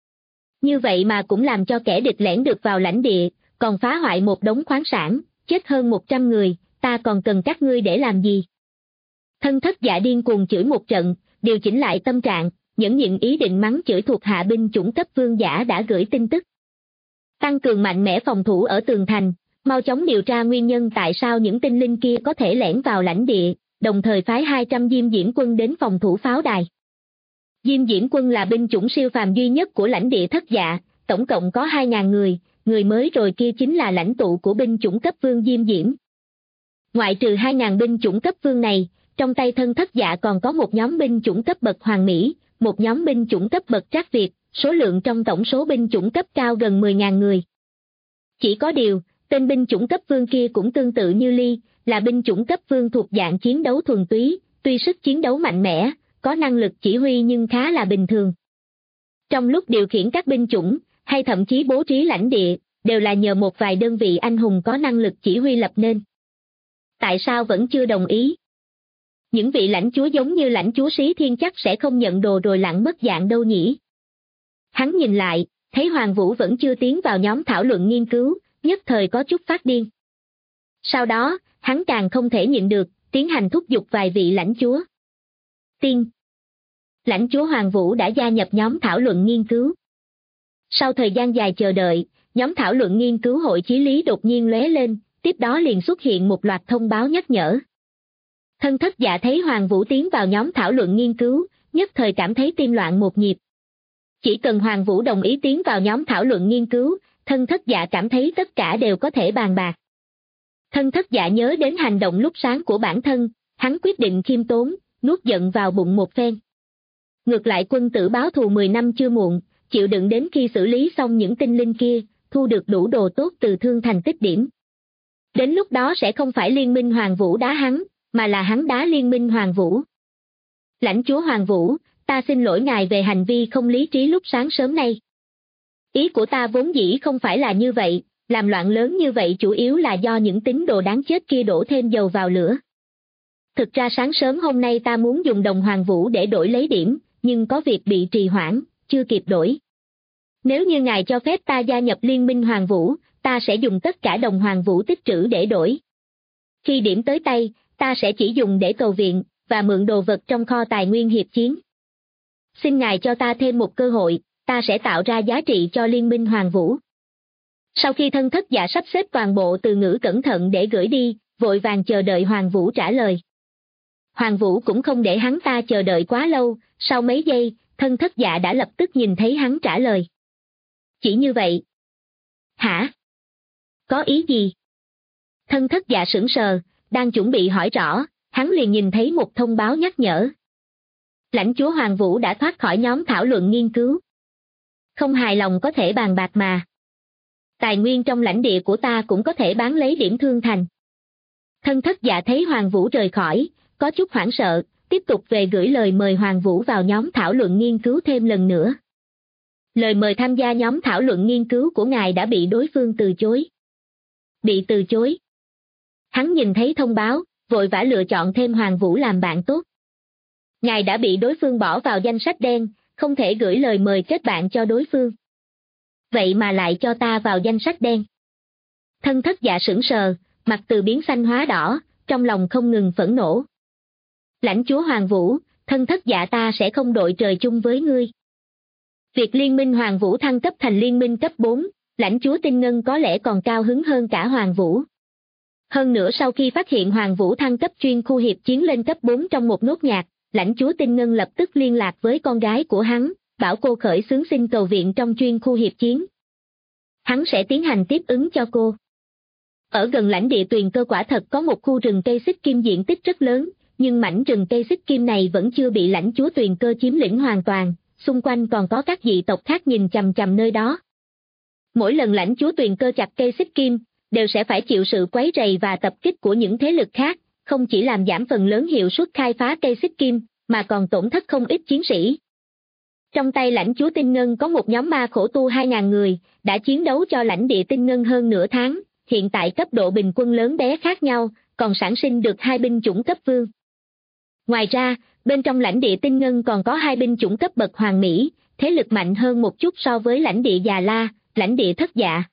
Như vậy mà cũng làm cho kẻ địch lẻn được vào lãnh địa, còn phá hoại một đống khoáng sản, chết hơn 100 người, ta còn cần các ngươi để làm gì? Thân Thất Dạ điên cuồng chửi một trận, điều chỉnh lại tâm trạng, nhẫn nhịn ý định mắng chửi thuộc hạ binh chủng cấp vương giả đã gửi tin tức. Tăng cường mạnh mẽ phòng thủ ở tường thành, mau chóng điều tra nguyên nhân tại sao những tinh linh kia có thể lẻn vào lãnh địa, đồng thời phái 200 Diêm Diễm quân đến phòng thủ pháo đài. Diêm Diễm quân là binh chủng siêu phàm duy nhất của lãnh địa Thất Dạ, tổng cộng có 2.000 người, người mới rồi kia chính là lãnh tụ của binh chủng cấp vương Diêm Diễm. Ngoại trừ 2.000 binh chủng cấp vương này, trong tay Thân Thất Dạ còn có một nhóm binh chủng cấp bậc Hoàng Mỹ, một nhóm binh chủng cấp bậc Trác Việt, số lượng trong tổng số binh chủng cấp cao gần 10.000 người. Chỉ có điều, tên binh chủng cấp vương kia cũng tương tự như Ly, là binh chủng cấp vương thuộc dạng chiến đấu thuần túy, tuy sức chiến đấu mạnh mẽ, có năng lực chỉ huy nhưng khá là bình thường. Trong lúc điều khiển các binh chủng, hay thậm chí bố trí lãnh địa, đều là nhờ một vài đơn vị anh hùng có năng lực chỉ huy lập nên. Tại sao vẫn chưa đồng ý? Những vị lãnh chúa giống như lãnh chúa Sĩ Thiên chắc sẽ không nhận đồ rồi lặng mất dạng đâu nhỉ? Hắn nhìn lại, thấy Hoàng Vũ vẫn chưa tiến vào nhóm thảo luận nghiên cứu, nhất thời có chút phát điên. Sau đó, hắn càng không thể nhịn được, tiến hành thúc giục vài vị lãnh chúa. Tiên. Lãnh chúa Hoàng Vũ đã gia nhập nhóm thảo luận nghiên cứu. Sau thời gian dài chờ đợi, nhóm thảo luận nghiên cứu hội chí lý đột nhiên lóe lên, tiếp đó liền xuất hiện một loạt thông báo nhắc nhở. Thân Thất Dạ thấy Hoàng Vũ tiến vào nhóm thảo luận nghiên cứu, nhất thời cảm thấy tim loạn một nhịp. Chỉ cần Hoàng Vũ đồng ý tiến vào nhóm thảo luận nghiên cứu, Thân Thất Dạ cảm thấy tất cả đều có thể bàn bạc. Thân Thất Dạ nhớ đến hành động lúc sáng của bản thân, hắn quyết định khiêm tốn, nuốt giận vào bụng một phen. Ngược lại quân tử báo thù 10 năm chưa muộn, chịu đựng đến khi xử lý xong những tinh linh kia, thu được đủ đồ tốt từ Thương Thành tích điểm. Đến lúc đó sẽ không phải liên minh Hoàng Vũ đá hắn, mà là hắn đá liên minh Hoàng Vũ. Lãnh chúa Hoàng Vũ, ta xin lỗi ngài về hành vi không lý trí lúc sáng sớm nay. Ý của ta vốn dĩ không phải là như vậy, làm loạn lớn như vậy chủ yếu là do những tín đồ đáng chết kia đổ thêm dầu vào lửa. Thực ra sáng sớm hôm nay ta muốn dùng đồng Hoàng Vũ để đổi lấy điểm, nhưng có việc bị trì hoãn, chưa kịp đổi. Nếu như ngài cho phép ta gia nhập liên minh Hoàng Vũ, ta sẽ dùng tất cả đồng Hoàng Vũ tích trữ để đổi. Khi điểm tới tay, ta sẽ chỉ dùng để cầu viện, và mượn đồ vật trong kho tài nguyên hiệp chiến. Xin ngài cho ta thêm một cơ hội, ta sẽ tạo ra giá trị cho liên minh Hoàng Vũ. Sau khi Thân Thất Dạ sắp xếp toàn bộ từ ngữ cẩn thận để gửi đi, vội vàng chờ đợi Hoàng Vũ trả lời. Hoàng Vũ cũng không để hắn ta chờ đợi quá lâu, sau mấy giây, Thân Thất Dạ đã lập tức nhìn thấy hắn trả lời. Chỉ như vậy. Hả? Có ý gì? Thân Thất Dạ sững sờ, đang chuẩn bị hỏi rõ, hắn liền nhìn thấy một thông báo nhắc nhở. Lãnh chúa Hoàng Vũ đã thoát khỏi nhóm thảo luận nghiên cứu. Không hài lòng có thể bàn bạc mà. Tài nguyên trong lãnh địa của ta cũng có thể bán lấy điểm Thương Thành. Thân Thất Dạ thấy Hoàng Vũ rời khỏi, có chút hoảng sợ, tiếp tục về gửi lời mời Hoàng Vũ vào nhóm thảo luận nghiên cứu thêm lần nữa. Lời mời tham gia nhóm thảo luận nghiên cứu của ngài đã bị đối phương từ chối. Bị từ chối. Hắn nhìn thấy thông báo, vội vã lựa chọn thêm Hoàng Vũ làm bạn tốt. Ngài đã bị đối phương bỏ vào danh sách đen, không thể gửi lời mời kết bạn cho đối phương. Vậy mà lại cho ta vào danh sách đen. Thân Thất Dạ sững sờ, mặt từ biến xanh hóa đỏ, trong lòng không ngừng phẫn nộ. Lãnh chúa Hoàng Vũ, Thân Thất Dạ ta sẽ không đội trời chung với ngươi. Việc liên minh Hoàng Vũ thăng cấp thành liên minh cấp 4, lãnh chúa Tinh Ngân có lẽ còn cao hứng hơn cả Hoàng Vũ. Hơn nữa sau khi phát hiện Hoàng Vũ thăng cấp chuyên khu hiệp chiến lên cấp 4 trong một nốt nhạc, lãnh chúa Tinh Ngân lập tức liên lạc với con gái của hắn, bảo cô khởi xướng xin cầu viện trong chuyên khu hiệp chiến. Hắn sẽ tiến hành tiếp ứng cho cô. Ở gần lãnh địa Tuyền Cơ quả thật có một khu rừng cây xích kim diện tích rất lớn, nhưng mảnh rừng cây xích kim này vẫn chưa bị lãnh chúa Tuyền Cơ chiếm lĩnh hoàn toàn, xung quanh còn có các dị tộc khác nhìn chằm chằm nơi đó. Mỗi lần lãnh chúa Tuyền Cơ chặt cây xích kim, đều sẽ phải chịu sự quấy rầy và tập kích của những thế lực khác, không chỉ làm giảm phần lớn hiệu suất khai phá cây xích kim, mà còn tổn thất không ít chiến sĩ. Trong tay lãnh chúa Tinh Ngân có một nhóm ma khổ tu 2.000 người, đã chiến đấu cho lãnh địa Tinh Ngân hơn nửa tháng, hiện tại cấp độ bình quân lớn bé khác nhau, còn sản sinh được 2 binh chủng cấp vương. Ngoài ra, bên trong lãnh địa Tinh Ngân còn có 2 binh chủng cấp bậc hoàng mỹ, thế lực mạnh hơn một chút so với lãnh địa Già La, lãnh địa Thất Dạ.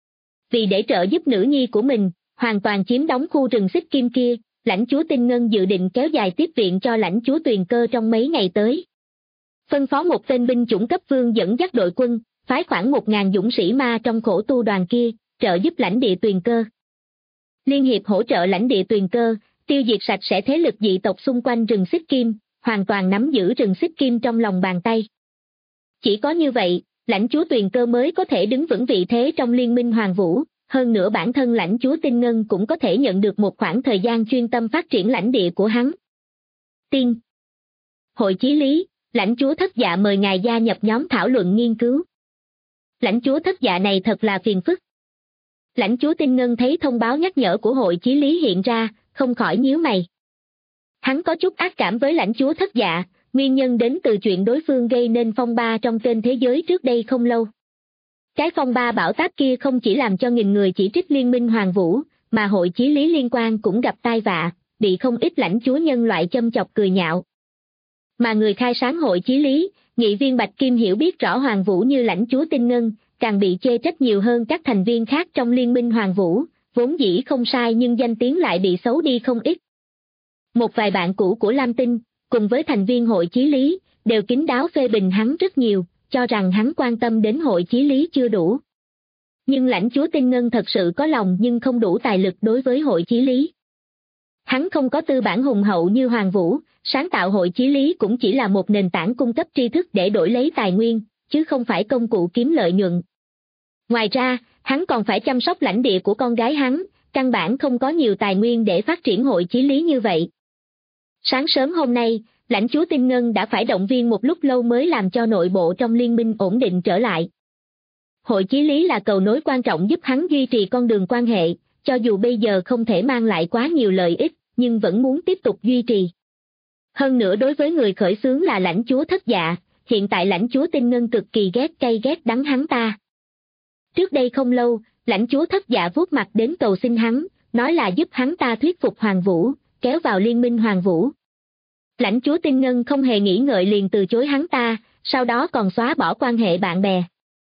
Vì để trợ giúp nữ nhi của mình, hoàn toàn chiếm đóng khu rừng xích kim kia, lãnh chúa Tinh Ngân dự định kéo dài tiếp viện cho lãnh chúa Tuyền Cơ trong mấy ngày tới. Phân phó một tên binh chủng cấp vương dẫn dắt đội quân, phái khoảng 1.000 dũng sĩ ma trong khổ tu đoàn kia, trợ giúp lãnh địa Tuyền Cơ. Liên hiệp hỗ trợ lãnh địa Tuyền Cơ, tiêu diệt sạch sẽ thế lực dị tộc xung quanh rừng xích kim, hoàn toàn nắm giữ rừng xích kim trong lòng bàn tay. Chỉ có như vậy, lãnh chúa Tuyền Cơ mới có thể đứng vững vị thế trong liên minh Hoàng Vũ, hơn nữa bản thân lãnh chúa Tinh Ngân cũng có thể nhận được một khoảng thời gian chuyên tâm phát triển lãnh địa của hắn. Tiên Hội Chí Lý, lãnh chúa Thất Dạ mời ngài gia nhập nhóm thảo luận nghiên cứu. Lãnh chúa Thất Dạ này thật là phiền phức. Lãnh chúa Tinh Ngân thấy thông báo nhắc nhở của Hội Chí Lý hiện ra, không khỏi nhíu mày. Hắn có chút ác cảm với lãnh chúa Thất Dạ, nguyên nhân đến từ chuyện đối phương gây nên phong ba trong kênh thế giới trước đây không lâu. Cái phong ba bão táp kia không chỉ làm cho nghìn người chỉ trích liên minh Hoàng Vũ, mà Hội Chí Lý liên quan cũng gặp tai vạ, bị không ít lãnh chúa nhân loại châm chọc cười nhạo. Mà người khai sáng Hội Chí Lý, nghị viên Bạch Kim hiểu biết rõ Hoàng Vũ như lãnh chúa Tinh Ngân, càng bị chê trách nhiều hơn các thành viên khác trong liên minh Hoàng Vũ, vốn dĩ không sai nhưng danh tiếng lại bị xấu đi không ít. Một vài bạn cũ của Lam Tinh, cùng với thành viên Hội Chí Lý, đều kín đáo phê bình hắn rất nhiều, cho rằng hắn quan tâm đến Hội Chí Lý chưa đủ. Nhưng lãnh chúa Tinh Ngân thật sự có lòng nhưng không đủ tài lực đối với Hội Chí Lý. Hắn không có tư bản hùng hậu như Hoàng Vũ, sáng tạo Hội Chí Lý cũng chỉ là một nền tảng cung cấp tri thức để đổi lấy tài nguyên, chứ không phải công cụ kiếm lợi nhuận. Ngoài ra, hắn còn phải chăm sóc lãnh địa của con gái hắn, căn bản không có nhiều tài nguyên để phát triển Hội Chí Lý như vậy. Sáng sớm hôm nay, lãnh chúa Tinh Ngân đã phải động viên một lúc lâu mới làm cho nội bộ trong liên minh ổn định trở lại. Hội Chí Lý là cầu nối quan trọng giúp hắn duy trì con đường quan hệ, cho dù bây giờ không thể mang lại quá nhiều lợi ích, nhưng vẫn muốn tiếp tục duy trì. Hơn nữa đối với người khởi xướng là lãnh chúa Thất Dạ, hiện tại lãnh chúa Tinh Ngân cực kỳ cay ghét đắng hắn ta. Trước đây không lâu, lãnh chúa Thất Dạ vuốt mặt đến cầu xin hắn, nói là giúp hắn ta thuyết phục Hoàng Vũ, kéo vào liên minh Hoàng Vũ. Lãnh chúa Tinh Ngân không hề nghĩ ngợi liền từ chối hắn ta, sau đó còn xóa bỏ quan hệ bạn bè.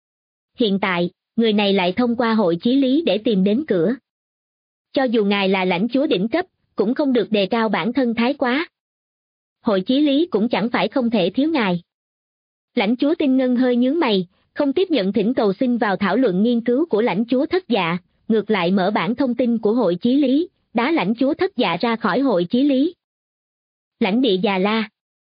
Hiện tại, người này lại thông qua Hội Chí Lý để tìm đến cửa. Cho dù ngài là lãnh chúa đỉnh cấp, cũng không được đề cao bản thân thái quá. Hội Chí Lý cũng chẳng phải không thể thiếu ngài. Lãnh chúa Tinh Ngân hơi nhướng mày, không tiếp nhận thỉnh cầu xin vào thảo luận nghiên cứu của lãnh chúa Thất Dạ, ngược lại mở bản thông tin của Hội Chí Lý, đá lãnh chúa Thất Dạ ra khỏi Hội Chí Lý. Lãnh địa Già La.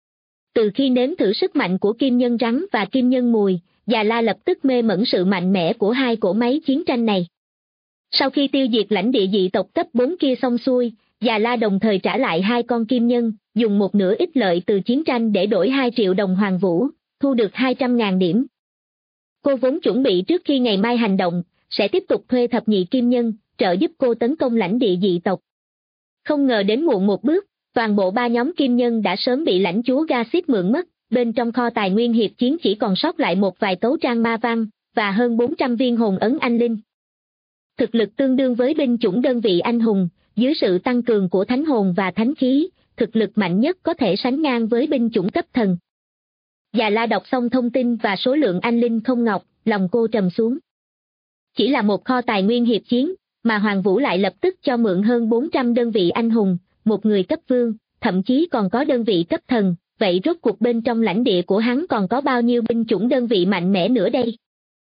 Từ khi nếm thử sức mạnh của Kim Nhân Rắn và Kim Nhân Mùi, Già La lập tức mê mẩn sự mạnh mẽ của hai cỗ máy chiến tranh này. Sau khi tiêu diệt lãnh địa dị tộc cấp 4 kia xong xuôi, Già La đồng thời trả lại 2 con kim nhân, dùng một nửa ích lợi từ chiến tranh để đổi 2 triệu đồng Hoàng Vũ, thu được 200.000 điểm. Cô vốn chuẩn bị trước khi ngày mai hành động, sẽ tiếp tục thuê thập nhị kim nhân, trợ giúp cô tấn công lãnh địa dị tộc. Không ngờ đến muộn một bước, toàn bộ 3 nhóm kim nhân đã sớm bị lãnh chúa Gasit mượn mất, bên trong kho tài nguyên hiệp chiến chỉ còn sót lại một vài tấu trang ma văn, và hơn 400 viên hồn ấn anh linh. Thực lực tương đương với binh chủng đơn vị anh hùng, dưới sự tăng cường của thánh hồn và thánh khí, thực lực mạnh nhất có thể sánh ngang với binh chủng cấp thần. Già La đọc xong thông tin và số lượng anh linh không ngọc, lòng cô trầm xuống. Chỉ là một kho tài nguyên hiệp chiến, mà Hoàng Vũ lại lập tức cho mượn hơn 400 đơn vị anh hùng, một người cấp vương, thậm chí còn có đơn vị cấp thần, vậy rốt cuộc bên trong lãnh địa của hắn còn có bao nhiêu binh chủng đơn vị mạnh mẽ nữa đây?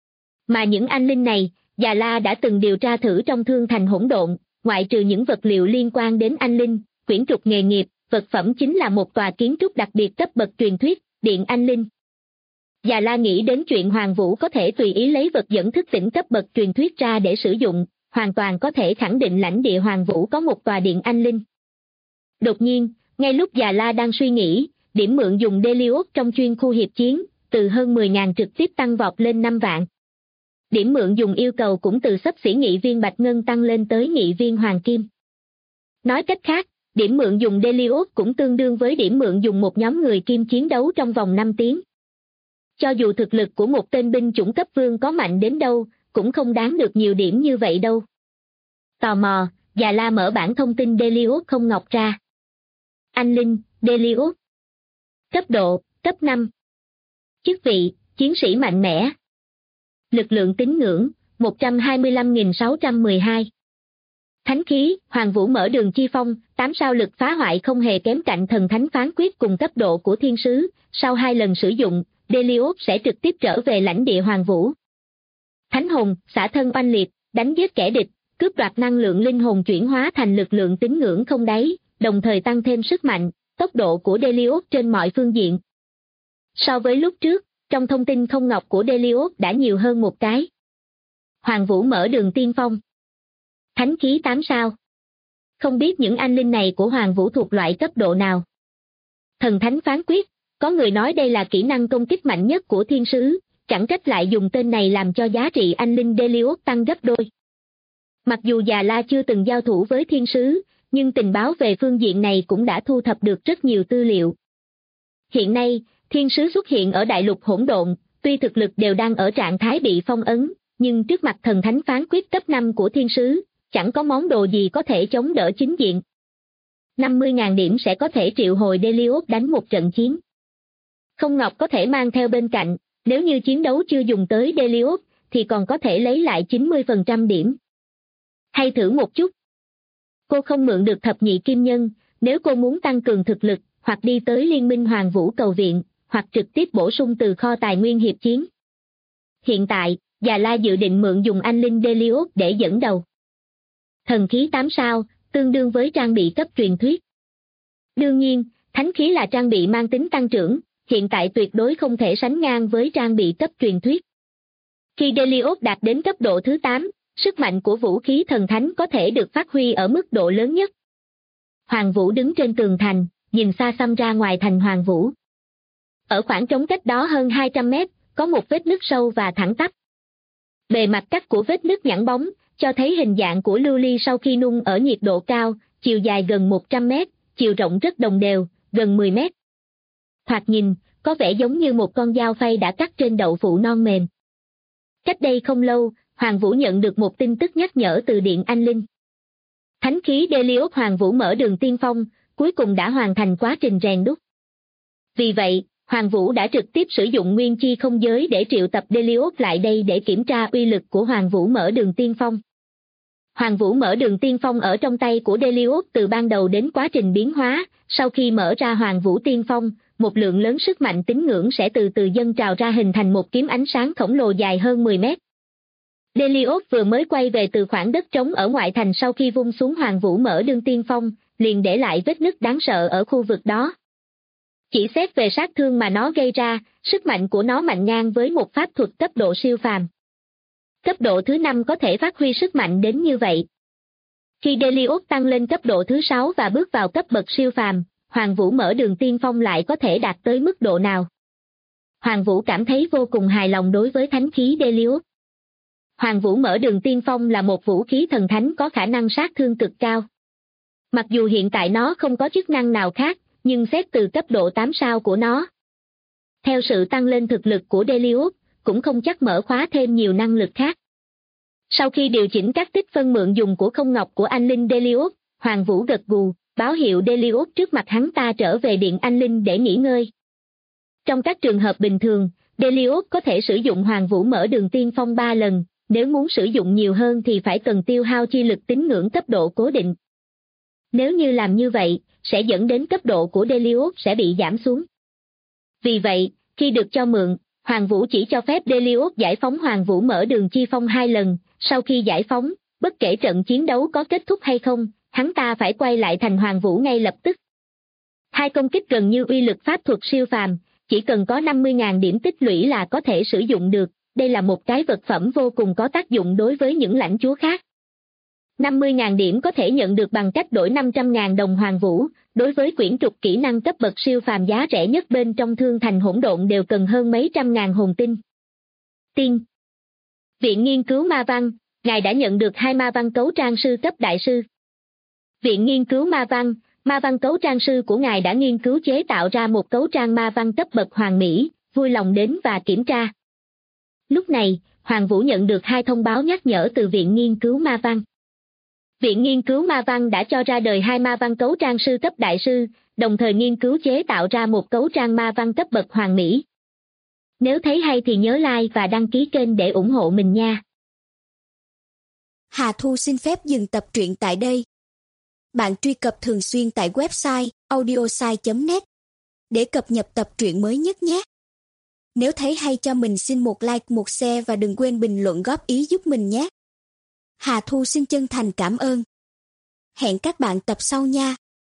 Mà những anh linh này, Già La đã từng điều tra thử trong Thương Thành Hỗn Độn, ngoại trừ những vật liệu liên quan đến anh linh, quyển trục nghề nghiệp, vật phẩm chính là một tòa kiến trúc đặc biệt cấp bậc truyền thuyết, Điện Anh Linh. Già La nghĩ đến chuyện Hoàng Vũ có thể tùy ý lấy vật dẫn thức tỉnh cấp bậc truyền thuyết ra để sử dụng, hoàn toàn có thể khẳng định lãnh địa Hoàng Vũ có một tòa Điện Anh Linh. Đột nhiên, ngay lúc Già La đang suy nghĩ, điểm mượn dùng Delios trong chuyên khu hiệp chiến, từ hơn 10.000 trực tiếp tăng vọt lên 5 vạn. Điểm mượn dùng yêu cầu cũng từ xấp xỉ nghị viên Bạch Ngân tăng lên tới nghị viên Hoàng Kim. Nói cách khác, điểm mượn dùng Delios cũng tương đương với điểm mượn dùng một nhóm người Kim chiến đấu trong vòng 5 tiếng. Cho dù thực lực của một tên binh chủng cấp vương có mạnh đến đâu, cũng không đáng được nhiều điểm như vậy đâu. Tò mò, Già La mở bản thông tin Delios không ngọc ra. Anh linh, Delios. Cấp độ, cấp 5. Chức vị, chiến sĩ mạnh mẽ. Lực lượng tín ngưỡng, 125.612. Thánh khí, Hoàng Vũ mở đường chi phong, 8 sao lực phá hoại không hề kém cạnh thần thánh phán quyết cùng cấp độ của thiên sứ, sau 2 lần sử dụng, Delios sẽ trực tiếp trở về lãnh địa Hoàng Vũ. Thánh hồn, xả thân oanh liệt, đánh giết kẻ địch, cướp đoạt năng lượng linh hồn chuyển hóa thành lực lượng tín ngưỡng không đáy, đồng thời tăng thêm sức mạnh, tốc độ của Delios trên mọi phương diện. So với lúc trước, trong thông tin không ngọc của Delios đã nhiều hơn một cái. Hoàng Vũ mở đường tiên phong. Thánh khí 8 sao. Không biết những anh linh này của Hoàng Vũ thuộc loại cấp độ nào. Thần thánh phán quyết, có người nói đây là kỹ năng công kích mạnh nhất của thiên sứ, chẳng trách lại dùng tên này làm cho giá trị anh linh Delios tăng gấp đôi. Mặc dù Già La chưa từng giao thủ với thiên sứ, nhưng tình báo về phương diện này cũng đã thu thập được rất nhiều tư liệu. Hiện nay, thiên sứ xuất hiện ở đại lục hỗn độn, tuy thực lực đều đang ở trạng thái bị phong ấn, nhưng trước mặt thần thánh phán quyết cấp 5 của thiên sứ, chẳng có món đồ gì có thể chống đỡ chính diện. 50.000 điểm sẽ có thể triệu hồi Delios đánh một trận chiến. Không ngọc có thể mang theo bên cạnh, nếu như chiến đấu chưa dùng tới Delios, thì còn có thể lấy lại 90% điểm. Hay thử một chút. Cô không mượn được thập nhị kim nhân, nếu cô muốn tăng cường thực lực, hoặc đi tới Liên minh Hoàng Vũ cầu viện, hoặc trực tiếp bổ sung từ kho tài nguyên hiệp chiến. Hiện tại, Già La dự định mượn dùng anh linh Delios để dẫn đầu. Thần khí 8 sao, tương đương với trang bị cấp truyền thuyết. Đương nhiên, thánh khí là trang bị mang tính tăng trưởng, hiện tại tuyệt đối không thể sánh ngang với trang bị cấp truyền thuyết. Khi Delios đạt đến cấp độ thứ 8, sức mạnh của vũ khí thần thánh có thể được phát huy ở mức độ lớn nhất. Hoàng Vũ đứng trên tường thành, nhìn xa xăm ra ngoài thành Hoàng Vũ. Ở khoảng trống cách đó hơn 200 mét, có một vết nứt sâu và thẳng tắp. Bề mặt cắt của vết nứt nhẵn bóng, cho thấy hình dạng của lưu ly sau khi nung ở nhiệt độ cao, chiều dài gần 100 mét, chiều rộng rất đồng đều, gần 10 mét. Thoạt nhìn, có vẻ giống như một con dao phay đã cắt trên đậu phụ non mềm. Cách đây không lâu, Hoàng Vũ nhận được một tin tức nhắc nhở từ Điện Anh Linh. Thánh khí Delios Hoàng Vũ mở đường tiên phong, cuối cùng đã hoàn thành quá trình rèn đúc. Vì vậy, Hoàng Vũ đã trực tiếp sử dụng nguyên chi không giới để triệu tập Delios lại đây để kiểm tra uy lực của Hoàng Vũ mở đường tiên phong. Hoàng Vũ mở đường tiên phong ở trong tay của Delios từ ban đầu đến quá trình biến hóa, sau khi mở ra Hoàng Vũ tiên phong, một lượng lớn sức mạnh tín ngưỡng sẽ từ từ dâng trào ra hình thành một kiếm ánh sáng khổng lồ dài hơn 10 mét. Delios vừa mới quay về từ khoảng đất trống ở ngoại thành sau khi vung xuống Hoàng Vũ mở đường tiên phong, liền để lại vết nứt đáng sợ ở khu vực đó. Chỉ xét về sát thương mà nó gây ra, sức mạnh của nó mạnh ngang với một pháp thuật cấp độ siêu phàm. Cấp độ thứ 5 có thể phát huy sức mạnh đến như vậy. Khi Delios tăng lên cấp độ thứ 6 và bước vào cấp bậc siêu phàm, Hoàng Vũ mở đường tiên phong lại có thể đạt tới mức độ nào? Hoàng Vũ cảm thấy vô cùng hài lòng đối với thánh khí Delios. Hoàng Vũ mở đường tiên phong là một vũ khí thần thánh có khả năng sát thương cực cao. Mặc dù hiện tại nó không có chức năng nào khác, nhưng xét từ cấp độ 8 sao của nó, theo sự tăng lên thực lực của Delios, cũng không chắc mở khóa thêm nhiều năng lực khác. Sau khi điều chỉnh các tích phân mượn dùng của không ngọc của anh linh Delios, Hoàng Vũ gật gù, báo hiệu Delios trước mặt hắn ta trở về Điện Anh Linh để nghỉ ngơi. Trong các trường hợp bình thường, Delios có thể sử dụng Hoàng Vũ mở đường tiên phong 3 lần, nếu muốn sử dụng nhiều hơn thì phải cần tiêu hao chi lực tín ngưỡng cấp độ cố định. Nếu như làm như vậy, sẽ dẫn đến cấp độ của Delios sẽ bị giảm xuống. Vì vậy, khi được cho mượn, Hoàng Vũ chỉ cho phép Delius giải phóng Hoàng Vũ mở đường chi phong 2 lần, sau khi giải phóng, bất kể trận chiến đấu có kết thúc hay không, hắn ta phải quay lại thành Hoàng Vũ ngay lập tức. Hai công kích gần như uy lực pháp thuật siêu phàm, chỉ cần có 50.000 điểm tích lũy là có thể sử dụng được, đây là một cái vật phẩm vô cùng có tác dụng đối với những lãnh chúa khác. 50.000 điểm có thể nhận được bằng cách đổi 500.000 đồng Hoàng Vũ, đối với quyển trục kỹ năng cấp bậc siêu phàm giá rẻ nhất bên trong Thương Thành Hỗn Độn đều cần hơn mấy trăm ngàn hồn tinh. Tiên Viện Nghiên cứu Ma Văn, ngài đã nhận được 2 ma văn cấu trang sư cấp đại sư. Viện Nghiên cứu Ma văn cấu trang sư của ngài đã nghiên cứu chế tạo ra một cấu trang ma văn cấp bậc hoàn mỹ, vui lòng đến và kiểm tra. Lúc này, Hoàng Vũ nhận được 2 thông báo nhắc nhở từ Viện Nghiên cứu Ma Văn. Viện Nghiên cứu Ma Văn đã cho ra đời 2 ma văn cấu trang sư cấp đại sư, đồng thời nghiên cứu chế tạo ra một cấu trang ma văn cấp bậc hoàn mỹ. Nếu thấy hay thì nhớ like và đăng ký kênh để ủng hộ mình nha.
Hà Thu xin phép dừng tập truyện tại đây. Bạn truy cập thường xuyên tại website audiosai.net để cập nhật tập truyện mới nhất nhé. Nếu thấy hay cho mình xin một like, một share và đừng quên bình luận góp ý giúp mình nhé. Hà Thu xin chân thành cảm ơn. Hẹn các bạn tập sau nha.